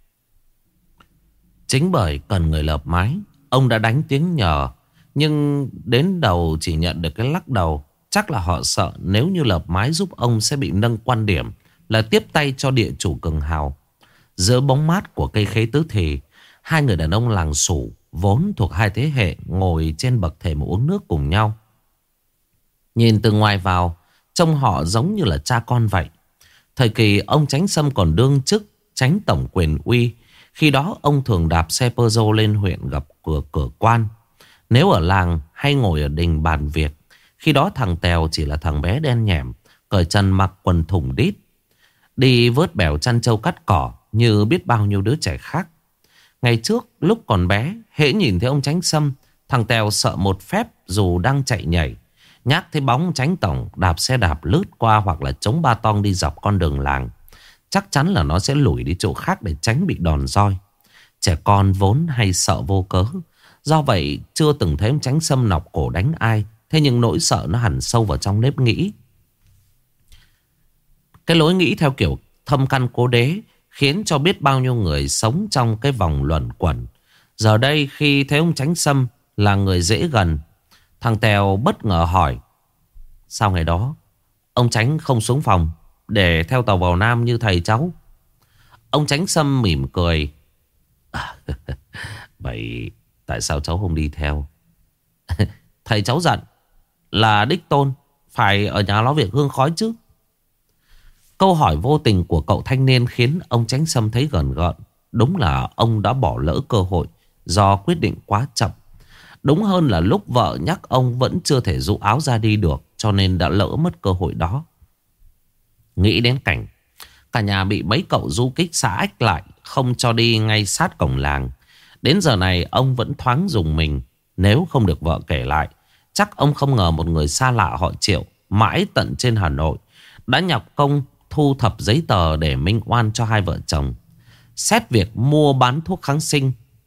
Chính bởi cần người lập mái, ông đã đánh tiếng nhờ. Nhưng đến đầu chỉ nhận được cái lắc đầu. Chắc là họ sợ nếu như lập mái giúp ông sẽ bị nâng quan điểm là tiếp tay cho địa chủ cường hào. Giữa bóng mát của cây khế tứ thì, hai người đàn ông làng Sủ vốn thuộc hai thế hệ ngồi trên bậc thềm uống nước cùng nhau. Nhìn từ ngoài vào, trông họ giống như là cha con vậy. Thời kỳ ông Chánh Sâm còn đương chức Chánh tổng quyền uy, khi đó ông thường đạp xe Peugeot lên huyện gặp cửa quan. Nếu ở làng hay ngồi ở đình bàn việc, khi đó thằng Tèo chỉ là thằng bé đen nhẻm, cởi chân mặc quần thủng đít, đi vớt bèo chăn trâu cắt cỏ như biết bao nhiêu đứa trẻ khác. Ngày trước lúc còn bé, hễ nhìn thấy ông Chánh Sâm, thằng Tèo sợ một phép dù đang chạy nhảy. Nhác thấy bóng Chánh tổng đạp xe đạp lướt qua hoặc là chống ba tong đi dọc con đường làng, chắc chắn là nó sẽ lủi đi chỗ khác để tránh bị đòn roi. Trẻ con vốn hay sợ vô cớ, do vậy chưa từng thấy ông Chánh Sâm nọc cổ đánh ai. Thế nhưng nỗi sợ nó hằn sâu vào trong nếp nghĩ. Cái lối nghĩ theo kiểu thâm căn cố đế khiến cho biết bao nhiêu người sống trong cái vòng luẩn quẩn. Giờ đây khi thấy ông Chánh Sâm là người dễ gần, thằng Tèo bất ngờ hỏi: sao ngày đó ông Chánh không xuống phòng để theo tàu vào Nam như thầy cháu? Ông Chánh Sâm mỉm cười: vậy tại sao cháu không đi theo? Thầy cháu giận là đích tôn phải ở nhà lo việc hương khói chứ. Câu hỏi vô tình của cậu thanh niên khiến ông Chánh Sâm thấy gờn gợn. Đúng là ông đã bỏ lỡ cơ hội do quyết định quá chậm. Đúng hơn là lúc vợ nhắc ông vẫn chưa thể dụ áo ra đi được, cho nên đã lỡ mất cơ hội đó. Nghĩ đến cảnh cả nhà bị mấy cậu du kích xã ách lại, không cho đi ngay sát cổng làng, đến giờ này ông vẫn thoáng rùng mình. Nếu không được vợ kể lại, chắc ông không ngờ một người xa lạ họ Triệu mãi tận trên Hà Nội đã nhọc công thu thập giấy tờ để minh oan cho hai vợ chồng. Xét việc mua bán thuốc kháng sinh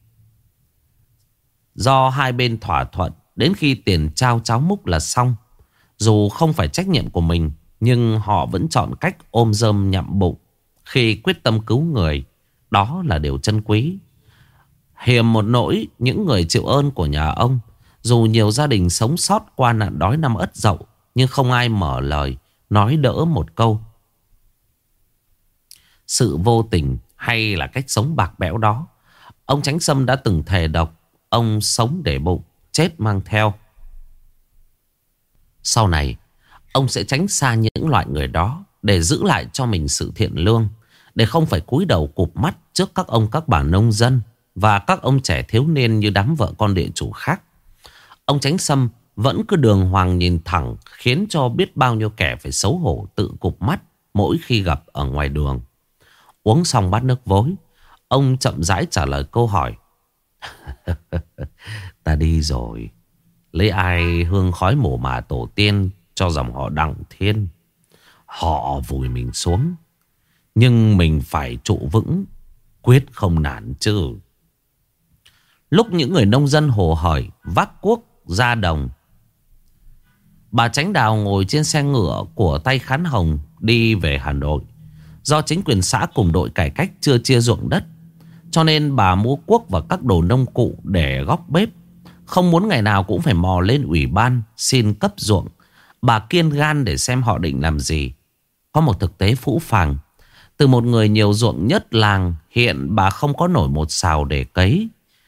do hai bên thỏa thuận, đến khi tiền trao cháo múc là xong. Dù không phải trách nhiệm của mình, nhưng họ vẫn chọn cách ôm rơm nhậm bụng khi quyết tâm cứu người. Đó là điều trân quý. Hiềm một nỗi những người chịu ơn của nhà ông, dù nhiều gia đình sống sót qua nạn đói năm Ất Dậu, nhưng không ai mở lời nói đỡ một câu. Sự vô tình hay là cách sống bạc bẽo đó, ông Chánh Sâm đã từng thề độc: ông sống để bụng, chết mang theo. Sau này ông sẽ tránh xa những loại người đó, để giữ lại cho mình sự thiện lương, để không phải cúi đầu cụp mắt trước các ông các bà nông dân và các ông trẻ thiếu niên như đám vợ con địa chủ khác. Ông Chánh Sâm vẫn cứ đường hoàng nhìn thẳng, khiến cho biết bao nhiêu kẻ phải xấu hổ tự cụp mắt mỗi khi gặp ở ngoài đường. Uống xong bát nước vối, ông chậm rãi trả lời câu hỏi: ta đi rồi, lấy ai hương khói mồ mả tổ tiên cho dòng họ Đặng Thiên. Họ vùi mình xuống, nhưng mình phải trụ vững, quyết không nản chứ. Lúc những người nông dân hồ hởi vác cuốc ra đồng, bà Chánh Đào ngồi trên xe ngựa của tay Khán Hồng đi về Hà Nội. Do chính quyền xã cùng đội cải cách chưa chia ruộng đất, cho nên bà mua cuốc và các đồ nông cụ để góc bếp. Không muốn ngày nào cũng phải mò lên ủy ban xin cấp ruộng. Bà kiên gan để xem họ định làm gì. Có một thực tế phũ phàng: từ một người nhiều ruộng nhất làng, hiện bà không có nổi một sào để cấy.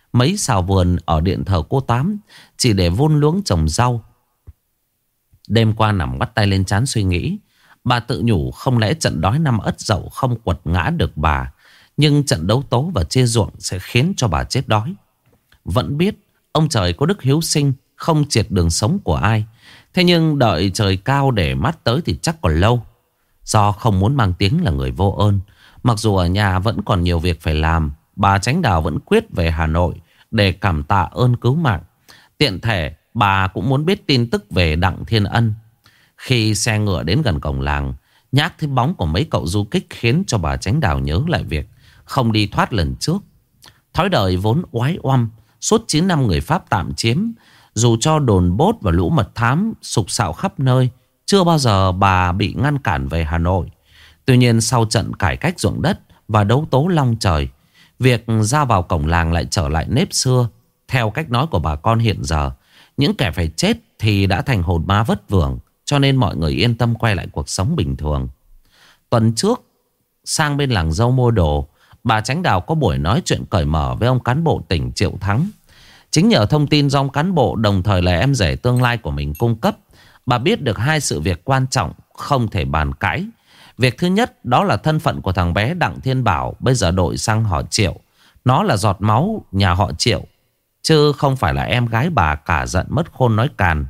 mấy xào vườn ở điện thờ cô Tám chỉ để vun luống trồng rau. Đêm qua nằm bắt tay lên trán suy nghĩ, bà tự nhủ không lẽ trận đói năm Ất Dậu không quật ngã được bà, nhưng trận đấu tố và chia ruộng sẽ khiến cho bà chết đói. Vẫn biết ông trời có đức hiếu sinh, không triệt đường sống của ai. Thế nhưng đợi trời cao để mắt tới thì chắc còn lâu. Do không muốn mang tiếng là người vô ơn, mặc dù ở nhà vẫn còn nhiều việc phải làm, bà Chánh Đào vẫn quyết về Hà Nội để cảm tạ ơn cứu mạng. Tiện thể bà cũng muốn biết tin tức về Đặng Thiên Ân. Khi xe ngựa đến gần cổng làng, nhác thấy bóng của mấy cậu du kích khiến cho bà Chánh Đào nhớ lại việc không đi thoát lần trước. Thói đời vốn oái oăm, suốt 9 năm người Pháp tạm chiếm, dù cho đồn bốt và lũ mật thám sục sạo khắp nơi, chưa bao giờ bà bị ngăn cản về Hà Nội. Tuy nhiên sau trận cải cách ruộng đất và đấu tố long trời, việc ra vào cổng làng lại trở lại nếp xưa. Theo cách nói của bà con hiện giờ, những kẻ phải chết thì đã thành hồn ma vất vưởng, cho nên mọi người yên tâm quay lại cuộc sống bình thường. Tuần trước sang bên làng dâu mua đồ, bà Chánh Đào có buổi nói chuyện cởi mở với ông cán bộ tỉnh Triệu Thắng. Chính nhờ thông tin do ông cán bộ đồng thời là em rể tương lai của mình cung cấp, bà biết được hai sự việc quan trọng không thể bàn cãi. Việc thứ nhất đó là thân phận của thằng bé Đặng Thiên Bảo bây giờ đổi sang họ Triệu. Nó là giọt máu nhà họ Triệu, chứ không phải là em gái bà cả giận mất khôn nói càn.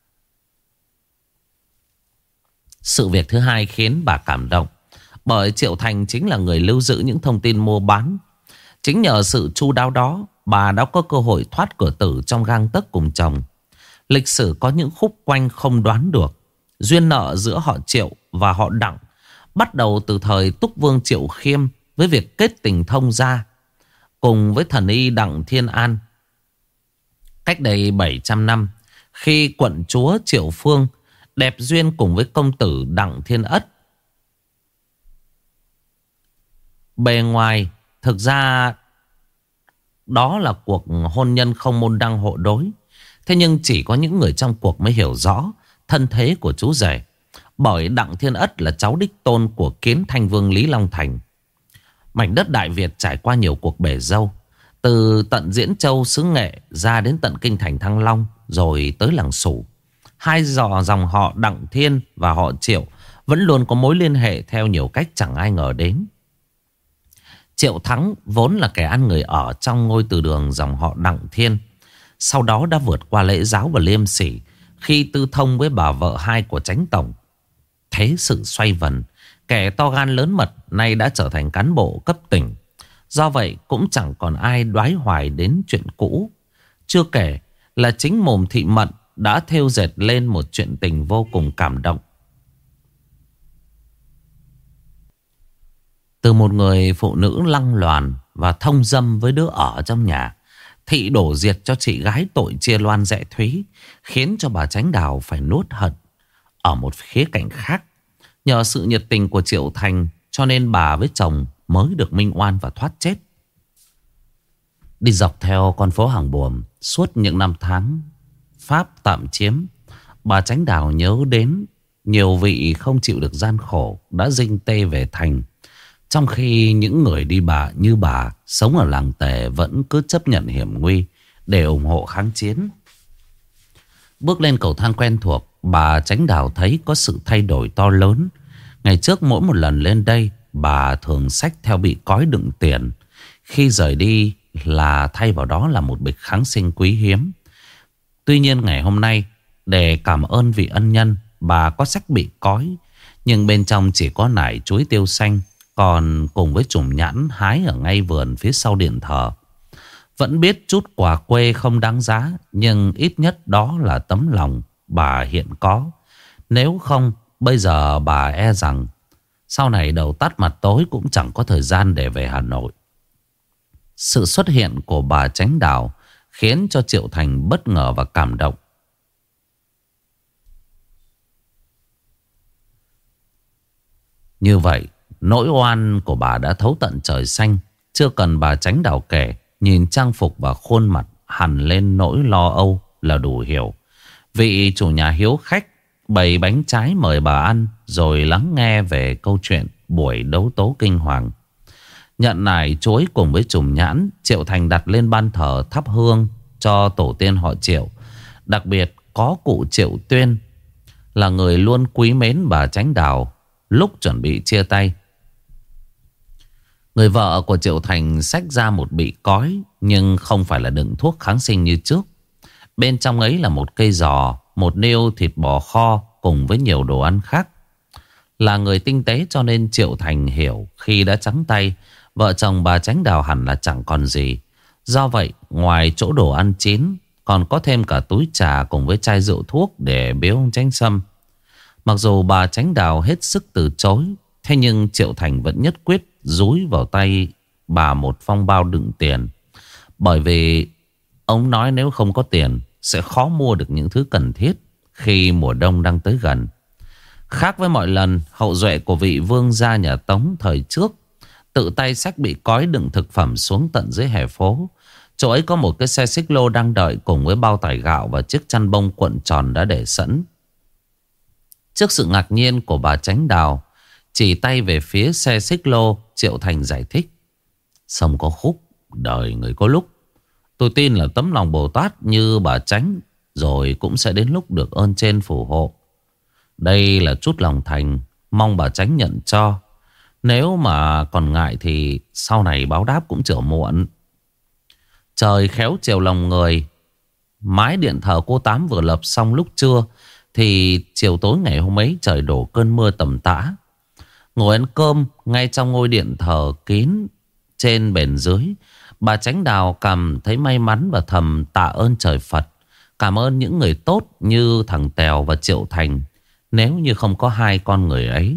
Sự việc thứ hai khiến bà cảm động, bởi Triệu Thành chính là người lưu giữ những thông tin mua bán. Chính nhờ sự chu đáo đó, bà đã có cơ hội thoát cửa tử trong gang tấc cùng chồng. Lịch sử có những khúc quanh không đoán được. Duyên nợ giữa họ Triệu và họ Đặng bắt đầu từ thời Túc Vương Triệu Khiêm với việc kết tình thông gia cùng với thần y Đặng Thiên An. Cách đây 700 năm, khi quận chúa Triệu Phương đẹp duyên cùng với công tử Đặng Thiên Ất. Bề ngoài thực ra đó là cuộc hôn nhân không môn đăng hộ đối. Thế nhưng chỉ có những người trong cuộc mới hiểu rõ thân thế của chú rể. Bởi Đặng Thiên Ất là cháu đích tôn của Kiến Thanh Vương Lý Long Thành. Mảnh đất Đại Việt trải qua nhiều cuộc bể dâu, từ tận Diễn Châu xứ Nghệ ra đến tận kinh thành Thăng Long, rồi tới làng Sủ. Hai dòng họ Đặng Thiên và họ Triệu vẫn luôn có mối liên hệ theo nhiều cách chẳng ai ngờ đến. Triệu Thắng vốn là kẻ ăn người ở trong ngôi từ đường dòng họ Đặng Thiên. Sau đó đã vượt qua lễ giáo và liêm sỉ khi tư thông với bà vợ hai của Chánh Tổng. Thế sự xoay vần, kẻ to gan lớn mật nay đã trở thành cán bộ cấp tỉnh. Do vậy cũng chẳng còn ai đoái hoài đến chuyện cũ. Chưa kể là chính mồm Thị Mận đã thêu dệt lên một chuyện tình vô cùng cảm động. Từ một người phụ nữ lăng loàn và thông dâm với đứa ở trong nhà, Thị đổ diệt cho chị gái tội chia loan rẽ thúy, khiến cho bà Chánh Đào phải nuốt hận. Ở một khía cạnh khác, nhờ sự nhiệt tình của Triệu Thành cho nên bà với chồng mới được minh oan và thoát chết. Đi dọc theo con phố Hàng Buồm suốt những năm tháng Pháp tạm chiếm, bà Chánh Đào nhớ đến nhiều vị không chịu được gian khổ đã dinh tê về thành. Trong khi những người đi như bà sống ở làng Tề vẫn cứ chấp nhận hiểm nguy để ủng hộ kháng chiến. Bước lên cầu thang quen thuộc, bà Chánh Đào thấy có sự thay đổi to lớn. Ngày trước mỗi một lần lên đây, bà thường xách theo bị cói đựng tiền. Khi rời đi là thay vào đó là một bịch kháng sinh quý hiếm. Tuy nhiên ngày hôm nay, để cảm ơn vị ân nhân, bà có xách bị cói, nhưng bên trong chỉ có nải chuối tiêu xanh, còn cùng với chùm nhãn hái ở ngay vườn phía sau điện thờ. Vẫn biết chút quà quê không đáng giá, nhưng ít nhất đó là tấm lòng bà hiện có. Nếu không, bây giờ bà e rằng sau này đầu tắt mặt tối cũng chẳng có thời gian để về Hà Nội. Sự xuất hiện của bà Chánh Đào khiến cho Triệu Thành bất ngờ và cảm động. Như vậy, nỗi oan của bà đã thấu tận trời xanh. Chưa cần bà Chánh Đào kể, nhìn trang phục và khuôn mặt hằn lên nỗi lo âu là đủ hiểu. Vị chủ nhà hiếu khách bày bánh trái mời bà ăn, rồi lắng nghe về câu chuyện buổi đấu tố kinh hoàng. Nhận nải chuối cùng với chùm nhãn, Triệu Thành đặt lên ban thờ thắp hương cho tổ tiên họ Triệu. Đặc biệt có cụ Triệu Tuyên, là người luôn quý mến bà Chánh Đào. Lúc chuẩn bị chia tay, người vợ của Triệu Thành xách ra một bị cói, nhưng không phải là đựng thuốc kháng sinh như trước. Bên trong ấy là một cây giò, một nêu thịt bò kho cùng với nhiều đồ ăn khác. Là người tinh tế cho nên Triệu Thành hiểu khi đã trắng tay, vợ chồng bà Chánh Đào hẳn là chẳng còn gì. Do vậy, ngoài chỗ đồ ăn chín, còn có thêm cả túi trà cùng với chai rượu thuốc để biếu ông Chánh Sâm. Mặc dù bà Chánh Đào hết sức từ chối, thế nhưng Triệu Thành vẫn nhất quyết dúi vào tay bà một phong bao đựng tiền. Bởi vì ông nói nếu không có tiền sẽ khó mua được những thứ cần thiết khi mùa đông đang tới gần. Khác với mọi lần, hậu duệ của vị vương gia nhà Tống thời trước tự tay xách bị cói đựng thực phẩm xuống tận dưới hè phố. Chỗ ấy có một cái xe xích lô đang đợi cùng với bao tải gạo và chiếc chăn bông cuộn tròn đã để sẵn. Trước sự ngạc nhiên của bà Chánh Đào, chỉ tay về phía xe xích lô, Triệu Thành giải thích: sông có khúc, đời người có lúc. Tôi tin là tấm lòng Bồ Tát như bà Chánh rồi cũng sẽ đến lúc được ơn trên phù hộ. Đây là chút lòng thành, mong bà Chánh nhận cho. Nếu mà còn ngại thì sau này báo đáp cũng chưa muộn. Trời khéo chiều lòng người. Mái điện thờ cô Tám vừa lập xong lúc trưa, thì chiều tối ngày hôm ấy trời đổ cơn mưa tầm tã. Ngồi ăn cơm ngay trong ngôi điện thờ kín trên bền dưới, bà Chánh Đào cảm thấy may mắn và thầm tạ ơn trời Phật. Cảm ơn những người tốt như thằng Tèo và Triệu Thành. Nếu như không có hai con người ấy,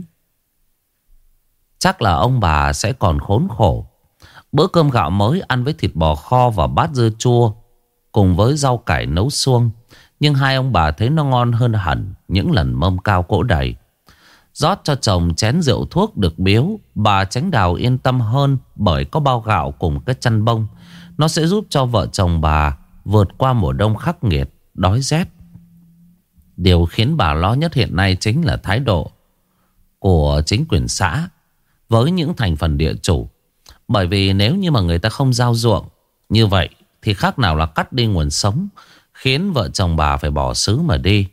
chắc là ông bà sẽ còn khốn khổ. Bữa cơm gạo mới ăn với thịt bò kho và bát dưa chua cùng với rau cải nấu suông, nhưng hai ông bà thấy nó ngon hơn hẳn những lần mâm cao cỗ đầy. Rót cho chồng chén rượu thuốc được biếu, bà Chánh Đào yên tâm hơn bởi có bao gạo cùng cái chăn bông. Nó sẽ giúp cho vợ chồng bà vượt qua mùa đông khắc nghiệt, đói rét. Điều khiến bà lo nhất hiện nay chính là thái độ của chính quyền xã với những thành phần địa chủ. Bởi vì nếu như mà người ta không giao ruộng như vậy thì khác nào là cắt đi nguồn sống, khiến vợ chồng bà phải bỏ xứ mà đi.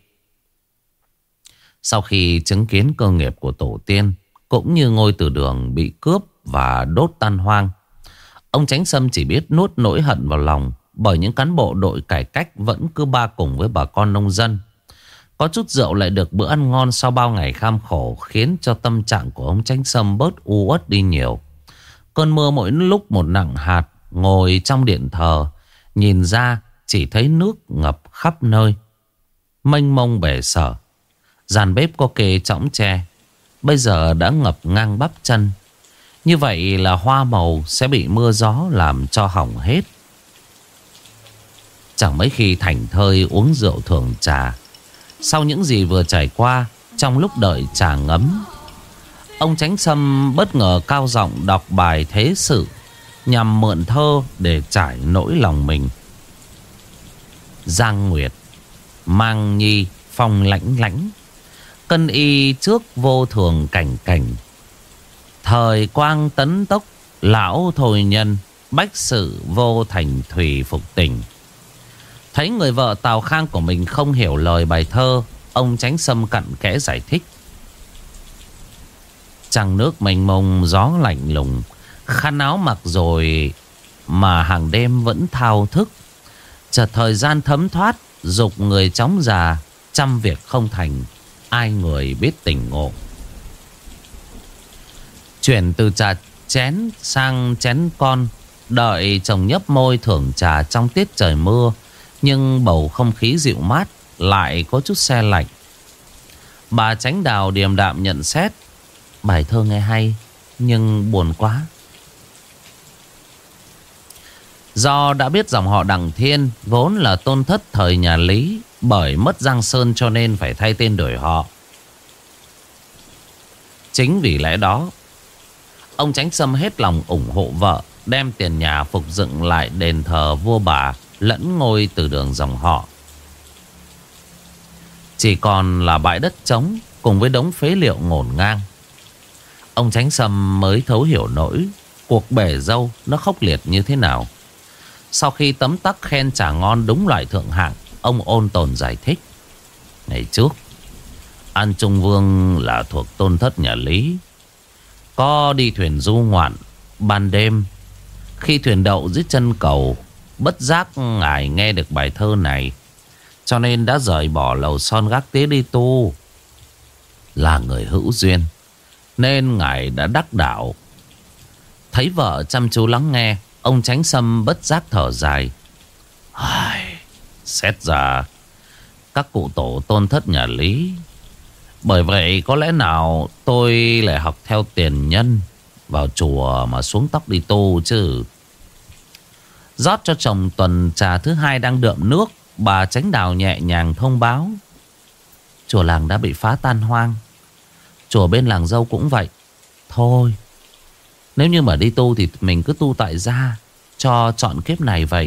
Sau khi chứng kiến cơ nghiệp của tổ tiên cũng như ngôi từ đường bị cướp và đốt tan hoang, ông Chánh Sâm chỉ biết nuốt nỗi hận vào lòng. Bởi những cán bộ đội cải cách vẫn cứ ba cùng với bà con nông dân. Có chút rượu lại được bữa ăn ngon sau bao ngày kham khổ, khiến cho tâm trạng của ông Chánh Sâm bớt u uất đi nhiều. Cơn mưa mỗi lúc một nặng hạt. Ngồi trong điện thờ, nhìn ra chỉ thấy nước ngập khắp nơi, mênh mông bể sở. Gian bếp có kê chõng tre bây giờ đã ngập ngang bắp chân. Như vậy là hoa màu sẽ bị mưa gió làm cho hỏng hết. Chẳng mấy khi thảnh thơi uống rượu thưởng trà. Sau những gì vừa trải qua, trong lúc đợi trà ngấm, ông Chánh Sâm bất ngờ cao giọng đọc bài thế sự, nhằm mượn thơ để trải nỗi lòng mình. Giang Nguyệt mang nhi phong lãnh lãnh, cân y trước vô thường cảnh cảnh. Thời quang tấn tốc lão thôi nhân, bách sự vô thành thủy phục tình. Thấy người vợ Tào Khang của mình không hiểu lời bài thơ, ông Chánh Sâm cặn kẽ giải thích. Trăng nước mênh mông gió lạnh lùng, khăn áo mặc rồi mà hàng đêm vẫn thao thức. Chợt thời gian thấm thoát, dục người chóng già, trăm việc không thành, ai người biết tỉnh ngộ. Chuyển từ trà chén sang chén con, đợi chồng nhấp môi thưởng trà trong tiết trời mưa. Nhưng bầu không khí dịu mát lại có chút se lạnh. Bà Chánh Đào điềm đạm nhận xét. Bài thơ nghe hay nhưng buồn quá. Do đã biết dòng họ Đặng Thiên vốn là tôn thất thời nhà Lý, bởi mất Giang Sơn cho nên phải thay tên đổi họ. Chính vì lẽ đó, ông Chánh Sâm hết lòng ủng hộ vợ, đem tiền nhà phục dựng lại đền thờ vua bà lẫn ngôi từ đường dòng họ. Chỉ còn là bãi đất trống cùng với đống phế liệu ngổn ngang. Ông Chánh Sâm mới thấu hiểu nỗi cuộc bể dâu nó khốc liệt như thế nào. Sau khi tấm tắc khen chả ngon đúng loại thượng hạng, ông ôn tồn giải thích. Ngày trước An Trung Vương là thuộc tôn thất nhà Lý, có đi thuyền du ngoạn ban đêm. Khi thuyền đậu dưới chân cầu, bất giác ngài nghe được bài thơ này, cho nên đã rời bỏ lầu son gác tía đi tu. Là người hữu duyên nên ngài đã đắc đạo. Thấy vợ chăm chú lắng nghe, ông Chánh Sâm bất giác thở dài. Xét ra các cụ tổ tôn thất nhà Lý. Bởi vậy có lẽ nào tôi lại học theo tiền nhân, vào chùa mà xuống tóc đi tu chứ. Rót cho chồng tuần trà thứ hai đang đượm nước, bà Chánh Đào nhẹ nhàng thông báo. Chùa làng đã bị phá tan hoang. Chùa bên làng dâu cũng vậy. Thôi, nếu như mà đi tu thì mình cứ tu tại gia cho trọn kiếp này vậy.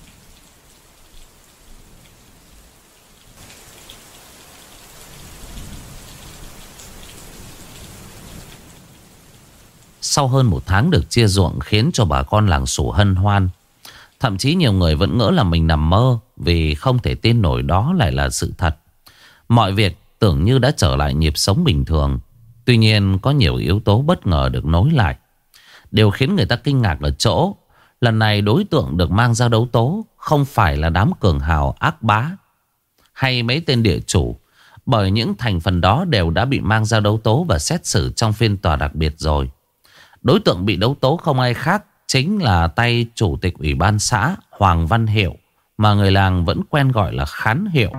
Sau hơn 1 tháng được chia ruộng khiến cho bà con làng Sủ hân hoan. Thậm chí nhiều người vẫn ngỡ là mình nằm mơ, vì không thể tin nổi đó lại là sự thật. Mọi việc tưởng như đã trở lại nhịp sống bình thường. Tuy nhiên có nhiều yếu tố bất ngờ được nối lại. Điều khiến người ta kinh ngạc ở chỗ, lần này đối tượng được mang ra đấu tố không phải là đám cường hào ác bá hay mấy tên địa chủ, bởi những thành phần đó đều đã bị mang ra đấu tố và xét xử trong phiên tòa đặc biệt rồi. Đối tượng bị đấu tố không ai khác, chính là tay chủ tịch ủy ban xã Hoàng Văn Hiệu, mà người làng vẫn quen gọi là Khán Hiệu.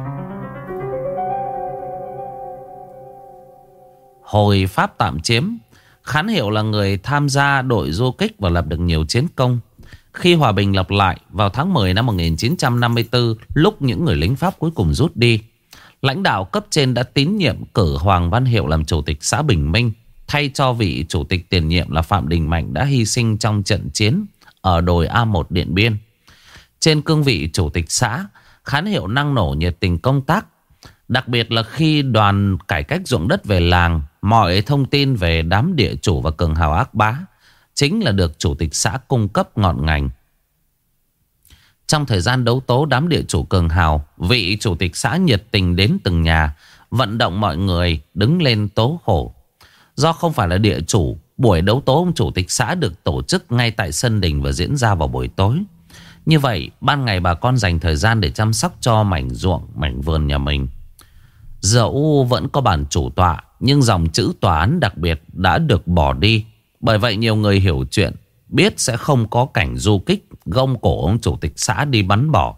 Hồi Pháp tạm chiếm, Khán Hiệu là người tham gia đội du kích và lập được nhiều chiến công. Khi hòa bình lập lại vào tháng 10 năm 1954, lúc những người lính Pháp cuối cùng rút đi, lãnh đạo cấp trên đã tín nhiệm cử Hoàng Văn Hiệu làm chủ tịch xã Bình Minh, thay cho vị chủ tịch tiền nhiệm là Phạm Đình Mạnh đã hy sinh trong trận chiến ở đồi A1 Điện Biên. Trên cương vị chủ tịch xã, Khán Hiệu năng nổ nhiệt tình công tác. Đặc biệt là khi đoàn cải cách ruộng đất về làng, mọi thông tin về đám địa chủ và cường hào ác bá chính là được chủ tịch xã cung cấp ngọn ngành. Trong thời gian đấu tố đám địa chủ cường hào, vị chủ tịch xã nhiệt tình đến từng nhà, vận động mọi người đứng lên tố khổ. Do không phải là địa chủ, buổi đấu tố ông chủ tịch xã được tổ chức ngay tại sân đình và diễn ra vào buổi tối. Như vậy, ban ngày bà con dành thời gian để chăm sóc cho mảnh ruộng, mảnh vườn nhà mình. Dẫu vẫn có bản chủ tọa, nhưng dòng chữ tòa án đặc biệt đã được bỏ đi. Bởi vậy nhiều người hiểu chuyện, biết sẽ không có cảnh du kích gông cổ ông chủ tịch xã đi bắn bỏ.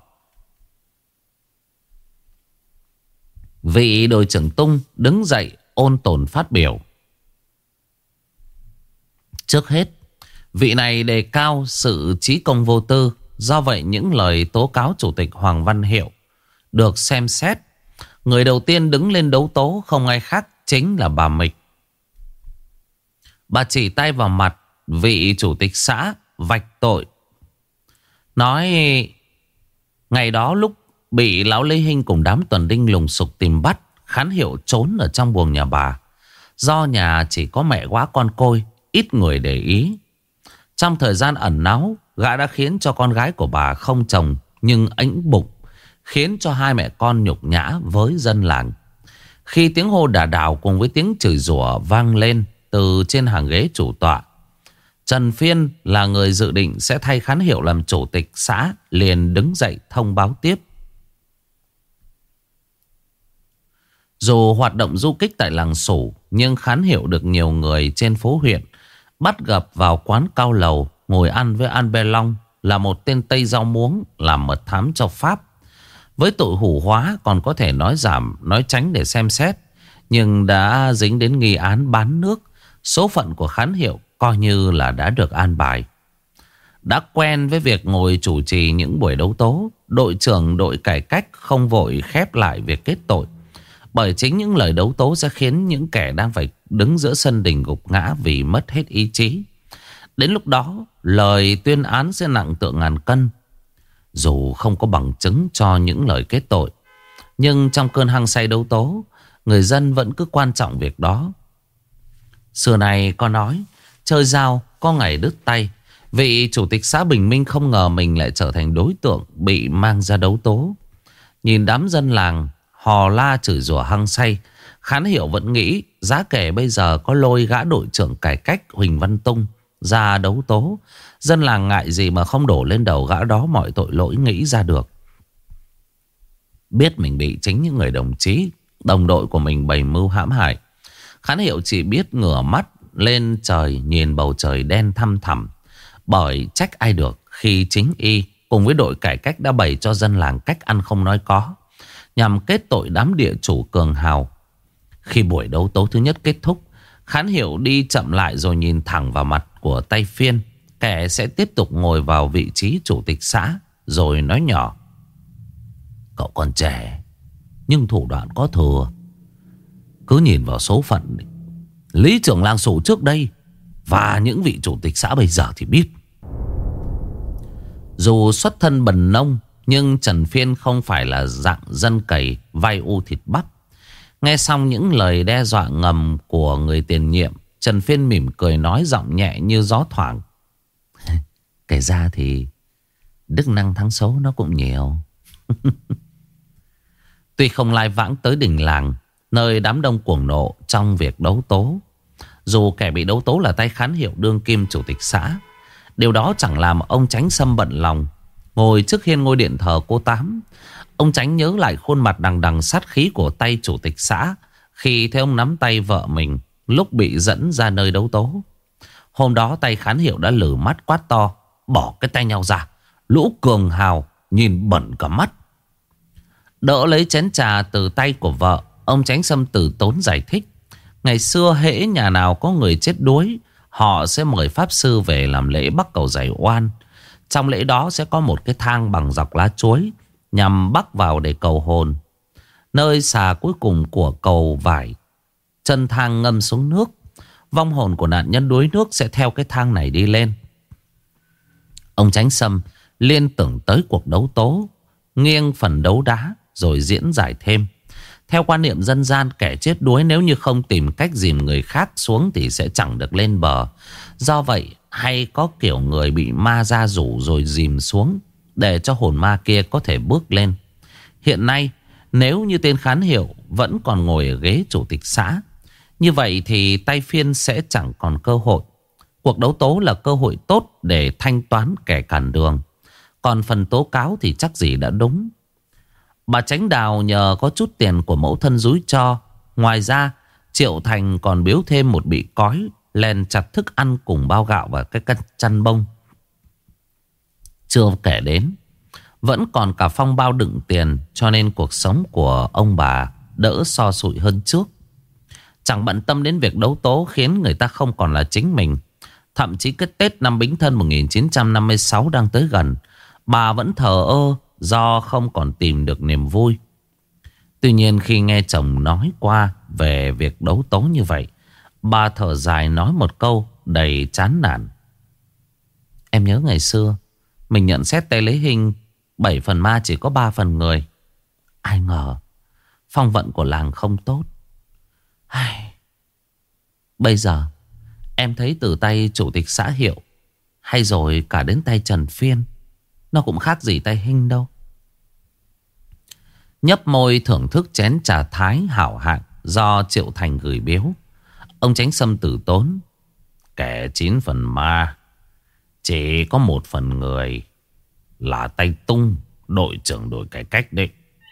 Vị đội trưởng Tung đứng dậy ôn tồn phát biểu. Trước hết, vị này đề cao sự trí công vô tư. Do vậy những lời tố cáo chủ tịch Hoàng Văn Hiệu được xem xét. Người đầu tiên đứng lên đấu tố không ai khác chính là bà Mịch. Bà chỉ tay vào mặt vị chủ tịch xã vạch tội, nói ngày đó lúc bị lão Lê Hinh cùng đám tuần đinh lùng sục tìm bắt, Khán Hiệu trốn ở trong buồng nhà bà. Do nhà chỉ có mẹ quá con côi, ít người để ý. Trong thời gian ẩn náu, gã đã khiến cho con gái của bà không chồng nhưng ánh bụng, khiến cho hai mẹ con nhục nhã với dân làng. Khi tiếng hô đà đảo cùng với tiếng chửi rủa vang lên từ trên hàng ghế chủ tọa, Trần Phiên là người dự định sẽ thay Khán Hiệu làm chủ tịch xã liền đứng dậy thông báo tiếp. Dù hoạt động du kích tại làng Sủ, nhưng Khán Hiệu được nhiều người trên phố huyện bắt gặp vào quán cao lầu ngồi ăn với An Bê Long, là một tên Tây rau muống làm mật thám cho Pháp. Với tội hủ hóa còn có thể nói giảm nói tránh để xem xét, nhưng đã dính đến nghi án bán nước, số phận của Khán Hiệu coi như là đã được an bài. Đã quen với việc ngồi chủ trì những buổi đấu tố, đội trưởng đội cải cách không vội khép lại việc kết tội, bởi chính những lời đấu tố sẽ khiến những kẻ đang phải đứng giữa sân đình gục ngã vì mất hết ý chí. Đến lúc đó, lời tuyên án sẽ nặng tựa ngàn cân. Dù không có bằng chứng cho những lời kết tội, nhưng trong cơn hăng say đấu tố, người dân vẫn cứ quan trọng việc đó. Xưa này có nói, chơi dao có ngày đứt tay. Vị chủ tịch xã Bình Minh không ngờ mình lại trở thành đối tượng bị mang ra đấu tố. Nhìn đám dân làng hò la chửi rủa hăng say, Khán Hiểu vẫn nghĩ giá kể bây giờ có lôi gã đội trưởng cải cách Huỳnh Văn Tung ra đấu tố, dân làng ngại gì mà không đổ lên đầu gã đó mọi tội lỗi nghĩ ra được. Biết mình bị chính những người đồng chí, đồng đội của mình bày mưu hãm hại, Khán Hiểu chỉ biết ngửa mắt lên trời nhìn bầu trời đen thăm thẳm. Bởi trách ai được khi chính y cùng với đội cải cách đã bày cho dân làng cách ăn không nói có, nhằm kết tội đám địa chủ cường hào. Khi buổi đấu tố thứ nhất kết thúc, Khán Hiểu đi chậm lại rồi nhìn thẳng vào mặt của tay phiên, kẻ sẽ tiếp tục ngồi vào vị trí chủ tịch xã, rồi nói nhỏ: "Cậu còn trẻ nhưng thủ đoạn có thừa. Cứ nhìn vào số phận Lý trưởng làng Sủ trước đây và những vị chủ tịch xã bây giờ thì biết." Dù xuất thân bần nông, nhưng Trần Phiên không phải là dạng dân cày vai u thịt bắp. Nghe xong những lời đe dọa ngầm của người tiền nhiệm, Trần Phiên mỉm cười nói giọng nhẹ như gió thoảng: "Kể ra thì đức năng thắng xấu nó cũng nhiều." Tuy không lai vãng tới đình làng, nơi đám đông cuồng nộ trong việc đấu tố, dù kẻ bị đấu tố là tay Khán Hiểu đương kim chủ tịch xã, điều đó chẳng làm ông Chánh Sâm bận lòng. Ngồi trước hiên ngôi điện thờ cô Tám, ông Chánh nhớ lại khuôn mặt đằng đằng sát khí của tay chủ tịch xã khi thấy ông nắm tay vợ mình lúc bị dẫn ra nơi đấu tố. Hôm đó tay Khán Hiểu đã lử mắt quát to: "Bỏ cái tay nhau ra, lũ cường hào nhìn bẩn cả mắt." Đỡ lấy chén trà từ tay của vợ, ông Chánh Sâm từ tốn giải thích: ngày xưa hễ nhà nào có người chết đuối, họ sẽ mời pháp sư về làm lễ bắc cầu giải oan. Trong lễ đó sẽ có một cái thang bằng dọc lá chuối nhằm bắc vào để cầu hồn. Nơi xà cuối cùng của cầu vải, chân thang ngâm xuống nước, vong hồn của nạn nhân đuối nước sẽ theo cái thang này đi lên. Ông Chánh Sâm liên tưởng tới cuộc đấu tố, nghiêng phần đấu đá rồi diễn giải thêm: theo quan niệm dân gian, kẻ chết đuối nếu như không tìm cách dìm người khác xuống thì sẽ chẳng được lên bờ. Do vậy hay có kiểu người bị ma ra rủ rồi dìm xuống để cho hồn ma kia có thể bước lên. Hiện nay nếu như tên Khán Hiểu vẫn còn ngồi ở ghế chủ tịch xã, như vậy thì tay phiên sẽ chẳng còn cơ hội. Cuộc đấu tố là cơ hội tốt để thanh toán kẻ cản đường. Còn phần tố cáo thì chắc gì đã đúng. Bà Chánh Đào nhờ có chút tiền của mẫu thân dúi cho. Ngoài ra Triệu Thành còn biếu thêm một bị cói len chặt thức ăn cùng bao gạo và cái chăn bông. Chưa kể đến vẫn còn cả phong bao đựng tiền, cho nên cuộc sống của ông bà đỡ so sụi hơn trước. Chẳng bận tâm đến việc đấu tố khiến người ta không còn là chính mình. Thậm chí cái Tết năm Bính Thân 1956 đang tới gần, bà vẫn thờ ơ do không còn tìm được niềm vui. Tuy nhiên khi nghe chồng nói qua về việc đấu tố như vậy, bà thở dài nói một câu đầy chán nản: em nhớ ngày xưa mình nhận xét tay lấy hình 7 phần ma chỉ có 3 phần người. Ai ngờ phong vận của làng không tốt. Bây giờ em thấy từ tay chủ tịch xã Hiệu hay rồi cả đến tay Trần Phiên, nó cũng khác gì tay Hinh đâu. Nhấp môi thưởng thức chén trà thái hảo hạng do Triệu Thành gửi biếu, ông Chánh Sâm tử tốn: kẻ 9 phần ma, chỉ có 1 phần người, là tay Tung, đội trưởng đội cải cách đấy.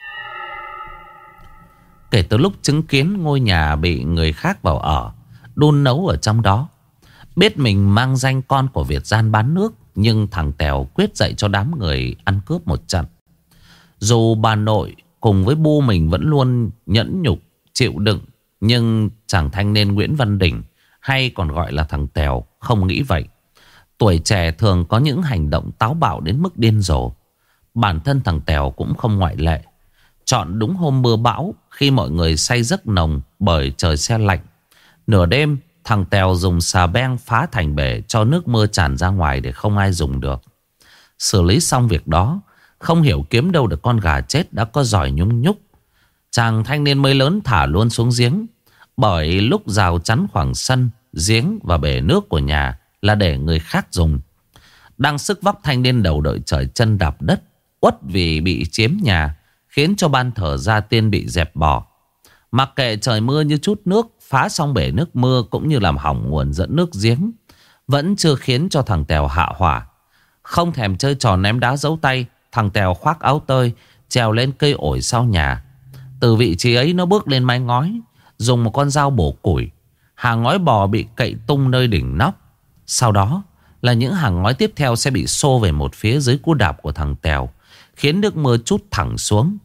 Kể từ lúc chứng kiến ngôi nhà bị người khác vào ở, đun nấu ở trong đó, biết mình mang danh con của Việt gian bán nước, nhưng thằng Tèo quyết dạy cho đám người ăn cướp một trận. Dù bà nội cùng với bu mình vẫn luôn nhẫn nhục chịu đựng, nhưng chàng thanh niên Nguyễn Văn Đỉnh, hay còn gọi là thằng Tèo, không nghĩ vậy. Tuổi trẻ thường có những hành động táo bạo đến mức điên rồ. Bản thân thằng Tèo cũng không ngoại lệ. Chọn đúng hôm mưa bão, khi mọi người say giấc nồng bởi trời se lạnh, nửa đêm thằng Tèo dùng xà beng phá thành bể cho nước mưa tràn ra ngoài để không ai dùng được. Xử lý xong việc đó, không hiểu kiếm đâu được con gà chết đã có giỏi nhúng nhúc, chàng thanh niên mới lớn thả luôn xuống giếng. Bởi lúc rào chắn khoảng sân, giếng và bể nước của nhà là để người khác dùng. Đang sức vóc thanh niên đầu đội trời chân đạp đất, uất vì bị chiếm nhà, khiến cho ban thờ gia tiên bị dẹp bỏ. Mặc kệ trời mưa như chút nước, phá xong bể nước mưa cũng như làm hỏng nguồn dẫn nước giếng, vẫn chưa khiến cho thằng Tèo hạ hỏa. Không thèm chơi trò ném đá giấu tay, thằng Tèo khoác áo tơi, trèo lên cây ổi sau nhà. Từ vị trí ấy nó bước lên mái ngói, dùng một con dao bổ củi. Hàng ngói bò bị cậy tung nơi đỉnh nóc. Sau đó là những hàng ngói tiếp theo sẽ bị xô về một phía dưới cú đạp của thằng Tèo, khiến nước mưa trút thẳng xuống.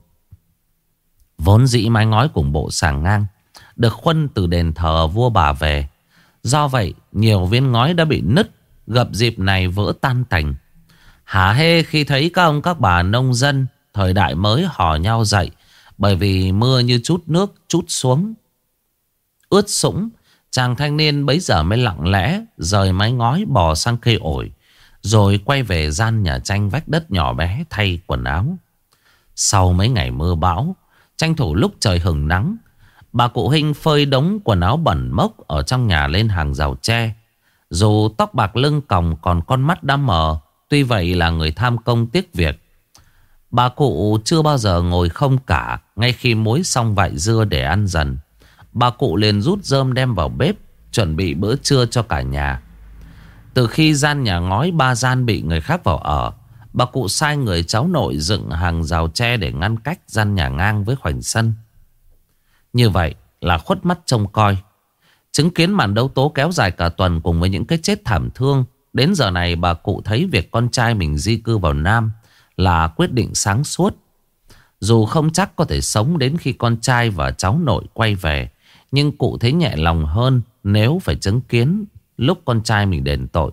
Vốn dĩ mái ngói cùng bộ sàng ngang được khuân từ đền thờ vua bà về. Do vậy nhiều viên ngói đã bị nứt, gặp dịp này vỡ tan tành. Hả hê khi thấy các ông các bà nông dân thời đại mới hò nhau dậy, bởi vì mưa như chút nước trút xuống ướt sũng. Chàng thanh niên bấy giờ mới lặng lẽ rời mái ngói bò sang cây ổi, rồi quay về gian nhà tranh vách đất nhỏ bé thay quần áo. Sau mấy ngày mưa bão, tranh thủ lúc trời hừng nắng, bà cụ Hinh phơi đống quần áo bẩn mốc ở trong nhà lên hàng rào tre. Dù tóc bạc lưng còng còn con mắt đã mờ, tuy vậy là người tham công tiếc việc. Bà cụ chưa bao giờ ngồi không cả. Ngay khi muối xong vại dưa để ăn dần, bà cụ liền rút rơm đem vào bếp, chuẩn bị bữa trưa cho cả nhà. Từ khi gian nhà ngói 3 gian bị người khác vào ở, bà cụ sai người cháu nội dựng hàng rào tre để ngăn cách gian nhà ngang với khoảnh sân. Như vậy là khuất mắt trông coi. Chứng kiến màn đấu tố kéo dài cả tuần cùng với những cái chết thảm thương, đến giờ này bà cụ thấy việc con trai mình di cư vào Nam là quyết định sáng suốt. Dù không chắc có thể sống đến khi con trai và cháu nội quay về, nhưng cụ thấy nhẹ lòng hơn nếu phải chứng kiến lúc con trai mình đền tội.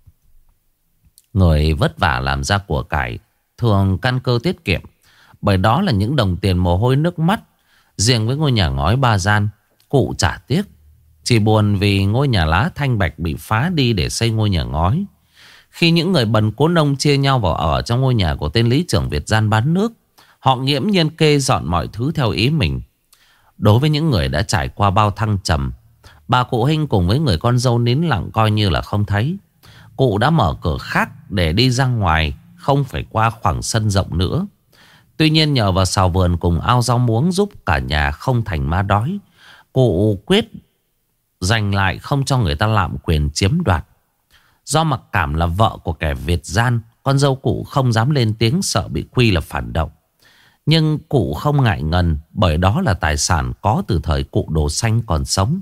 Người vất vả làm ra của cải thường căn cơ tiết kiệm, bởi đó là những đồng tiền mồ hôi nước mắt. Riêng với ngôi nhà ngói 3 gian, cụ chả tiếc. Chỉ buồn vì ngôi nhà lá thanh bạch bị phá đi để xây ngôi nhà ngói. Khi những người bần cố nông chia nhau vào ở trong ngôi nhà của tên lý trưởng Việt gian bán nước, họ nghiễm nhiên kê dọn mọi thứ theo ý mình. Đối với những người đã trải qua bao thăng trầm, bà cụ Hinh cùng với người con dâu nín lặng coi như là không thấy. Cụ đã mở cửa khác để đi ra ngoài, không phải qua khoảng sân rộng nữa. Tuy nhiên nhờ vào xào vườn cùng ao rau muống giúp cả nhà không thành ma đói, cụ quyết giành lại không cho người ta lạm quyền chiếm đoạt. Do mặc cảm là vợ của kẻ Việt gian, con dâu cụ không dám lên tiếng, sợ bị quy là phản động. Nhưng cụ không ngại ngần, bởi đó là tài sản có từ thời cụ Đồ Xanh còn sống.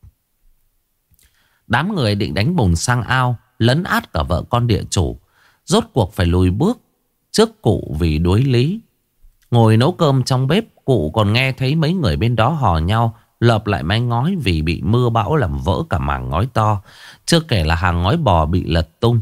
Đám người định đánh bùn sang ao, lấn át cả vợ con địa chủ, rốt cuộc phải lùi bước trước cụ vì đuối lý. Ngồi nấu cơm trong bếp, cụ còn nghe thấy mấy người bên đó hò nhau lợp lại mái ngói vì bị mưa bão làm vỡ cả mảng ngói to. Chưa kể là hàng ngói bò bị lật tung.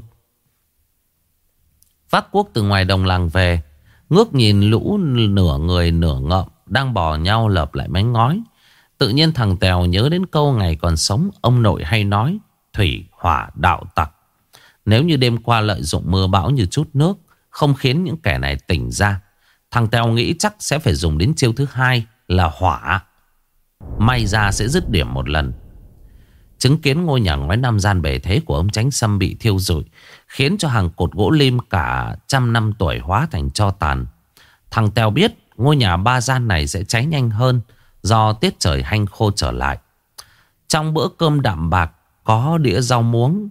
Vác cuốc từ ngoài đồng làng về, ngước nhìn lũ nửa người nửa ngợm đang bò nhau lợp lại mái ngói. Tự nhiên thằng Tèo nhớ đến câu ngày còn sống ông nội hay nói: thủy hỏa đạo tặc. Nếu như đêm qua lợi dụng mưa bão như chút nước, không khiến những kẻ này tỉnh ra, thằng Tèo nghĩ chắc sẽ phải dùng đến chiêu thứ hai là hỏa. May ra sẽ dứt điểm một lần. Chứng kiến ngôi nhà ngói 5 gian bề thế của ông Chánh Sâm bị thiêu rụi, khiến cho hàng cột gỗ lim cả trăm năm tuổi hóa thành tro tàn, thằng Tèo biết ngôi nhà 3 gian này sẽ cháy nhanh hơn, do tiết trời hanh khô trở lại. Trong bữa cơm đạm bạc có đĩa rau muống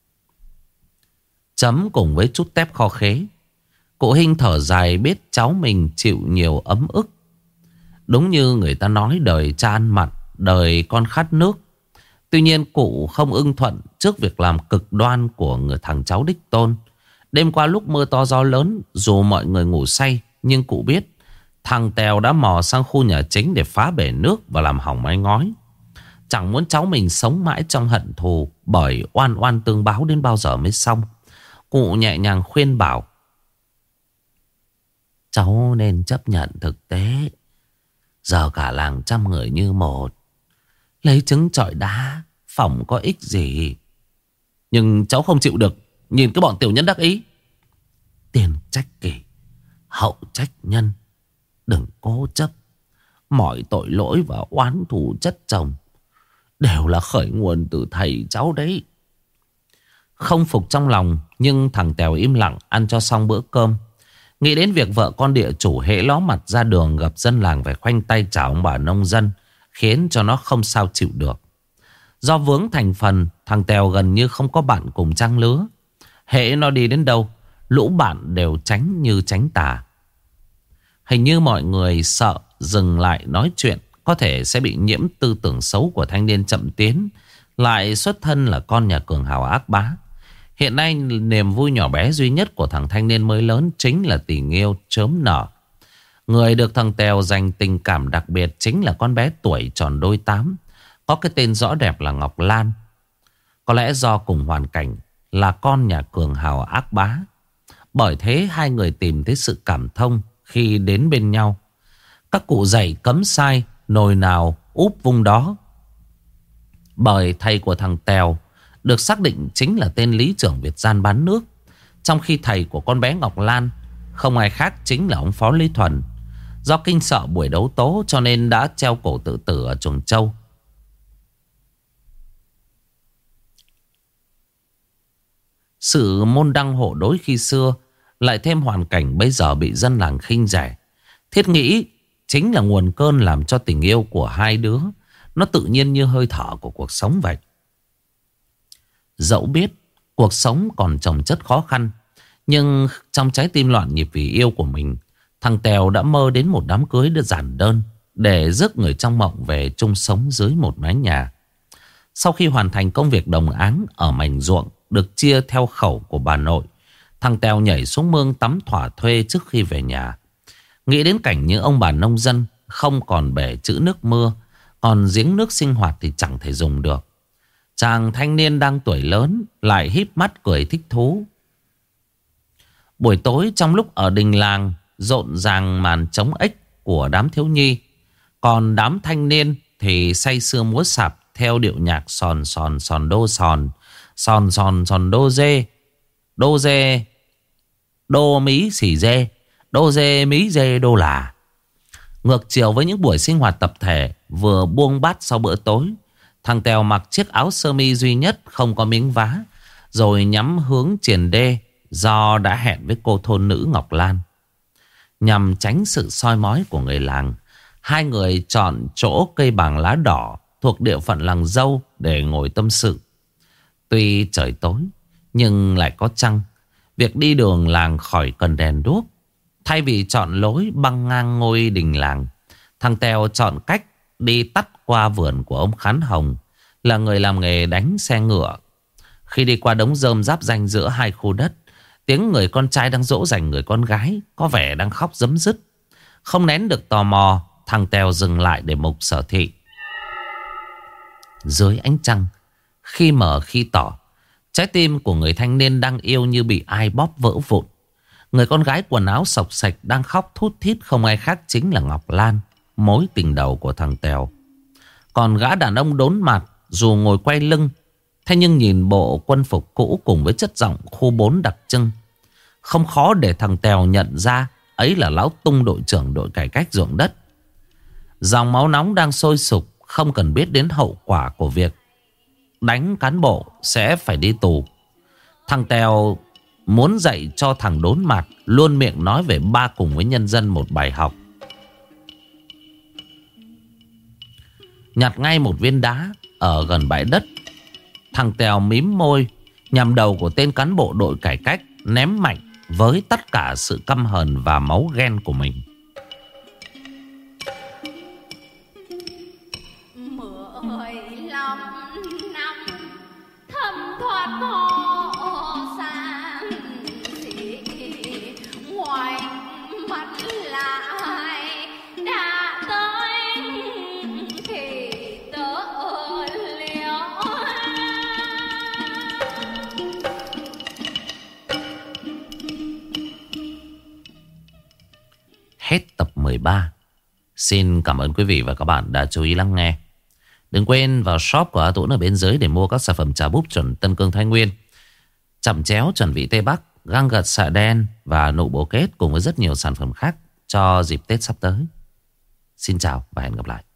chấm cùng với chút tép kho khế. Cụ Hinh thở dài biết cháu mình chịu nhiều ấm ức. Đúng như người ta nói, đời cha ăn mặn, đời con khát nước. Tuy nhiên cụ không ưng thuận trước việc làm cực đoan của người thằng cháu đích tôn. Đêm qua lúc mưa to gió lớn, dù mọi người ngủ say, nhưng cụ biết thằng Tèo đã mò sang khu nhà chính để phá bể nước và làm hỏng mái ngói. Chẳng muốn cháu mình sống mãi trong hận thù, bởi oan oan tương báo đến bao giờ mới xong. Cụ nhẹ nhàng khuyên bảo: cháu nên chấp nhận thực tế. Giờ cả làng trăm người như một, lấy trứng chọi đá phỏng có ích gì. Nhưng cháu không chịu được nhìn cái bọn tiểu nhân đắc ý. Tiền trách kỷ, hậu trách nhân. Đừng cố chấp. Mọi tội lỗi và oán thù chất chồng đều là khởi nguồn từ thầy cháu đấy. Không phục trong lòng, nhưng thằng Tèo im lặng ăn cho xong bữa cơm. Nghĩ đến việc vợ con địa chủ hễ ló mặt ra đường gặp dân làng phải khoanh tay chào ông bà nông dân, khiến cho nó không sao chịu được. Do vướng thành phần, thằng Tèo gần như không có bạn cùng trang lứa. Hễ nó đi đến đâu, lũ bạn đều tránh như tránh tà. Hình như mọi người sợ dừng lại nói chuyện, có thể sẽ bị nhiễm tư tưởng xấu của thanh niên chậm tiến, lại xuất thân là con nhà cường hào ác bá. Hiện nay niềm vui nhỏ bé duy nhất của thằng thanh niên mới lớn chính là tình yêu chớm nở. Người được thằng Tèo dành tình cảm đặc biệt chính là con bé tuổi tròn đôi 8, có cái tên rõ đẹp là Ngọc Lan. Có lẽ do cùng hoàn cảnh là con nhà cường hào ác bá, bởi thế hai người tìm thấy sự cảm thông khi đến bên nhau. Các cụ dạy cấm sai, nồi nào úp vung đó. Bởi thầy của thằng Tèo được xác định chính là tên lý trưởng Việt Gian bán nước, trong khi thầy của con bé Ngọc Lan không ai khác chính là ông Phó Lý Thuần. Do kinh sợ buổi đấu tố cho nên đã treo cổ tự tử ở Chuồng Trâu. Sự môn đăng hộ đối khi xưa, lại thêm hoàn cảnh bây giờ bị dân làng khinh rẻ, thiết nghĩ chính là nguồn cơn làm cho tình yêu của hai đứa nó tự nhiên như hơi thở của cuộc sống vậy. Dẫu biết cuộc sống còn chồng chất khó khăn, nhưng trong trái tim loạn nhịp vì yêu của mình, thằng Tèo đã mơ đến một đám cưới giản đơn để rước người trong mộng về chung sống dưới một mái nhà. Sau khi hoàn thành công việc đồng áng ở mảnh ruộng được chia theo khẩu của bà nội, thằng Tèo nhảy xuống mương tắm thỏa thuê trước khi về nhà. Nghĩ đến cảnh những ông bà nông dân không còn bể trữ nước mưa, còn giếng nước sinh hoạt thì chẳng thể dùng được. Chàng thanh niên đang tuổi lớn lại híp mắt cười thích thú. Buổi tối trong lúc ở đình làng rộn ràng màn trống ếch của đám thiếu nhi, còn đám thanh niên thì say sưa múa sạp theo điệu nhạc sòn sòn sòn đô sòn, sòn sòn sòn đô dê, đô dê, đô mí xỉ dê, đô dê mí dê đô là. Ngược chiều với những buổi sinh hoạt tập thể vừa buông bát sau bữa tối, thằng Tèo mặc chiếc áo sơ mi duy nhất không có miếng vá, rồi nhắm hướng triền đê do đã hẹn với cô thôn nữ Ngọc Lan. Nhằm tránh sự soi mói của người làng, hai người chọn chỗ cây bàng lá đỏ thuộc địa phận làng Dâu để ngồi tâm sự. Tuy trời tối nhưng lại có trăng, việc đi đường làng khỏi cần đèn đuốc. Thay vì chọn lối băng ngang ngôi đình làng, thằng Tèo chọn cách đi tắt qua vườn của ông Khán Hồng, là người làm nghề đánh xe ngựa. Khi đi qua đống rơm giáp ranh giữa hai khu đất, tiếng người con trai đang dỗ dành người con gái có vẻ đang khóc rấm rứt. Không nén được tò mò, thằng Tèo dừng lại để mục sở thị. Dưới ánh trăng, khi mờ khi tỏ, trái tim của người thanh niên đang yêu như bị ai bóp vỡ vụn. Người con gái quần áo xộc xạch đang khóc thút thít không ai khác chính là Ngọc Lan, mối tình đầu của thằng Tèo. Còn gã đàn ông đốn mặt dù ngồi quay lưng, thế nhưng nhìn bộ quân phục cũ cùng với chất giọng khu 4 đặc trưng, không khó để thằng Tèo nhận ra ấy là Lão Tung, đội trưởng đội cải cách ruộng đất. Dòng máu nóng đang sôi sục, không cần biết đến hậu quả của việc đánh cán bộ sẽ phải đi tù. Thằng Tèo muốn dạy cho thằng đốn mặt luôn miệng nói về ba cùng với nhân dân một bài học. Nhặt ngay một viên đá ở gần bãi đất, thằng Tèo mím môi nhằm đầu của tên cán bộ đội cải cách, ném mạnh với tất cả sự căm hờn và máu ghen của mình. Hết tập 13. Xin cảm ơn quý vị và các bạn đã chú ý lắng nghe. Đừng quên vào shop của A Tuấn ở bên dưới để mua các sản phẩm trà búp chuẩn Tân Cương Thái Nguyên, chẩm chéo chuẩn vị Tây Bắc, găng gật xạ đen và nụ bồ kết cùng với rất nhiều sản phẩm khác cho dịp Tết sắp tới. Xin chào và hẹn gặp lại.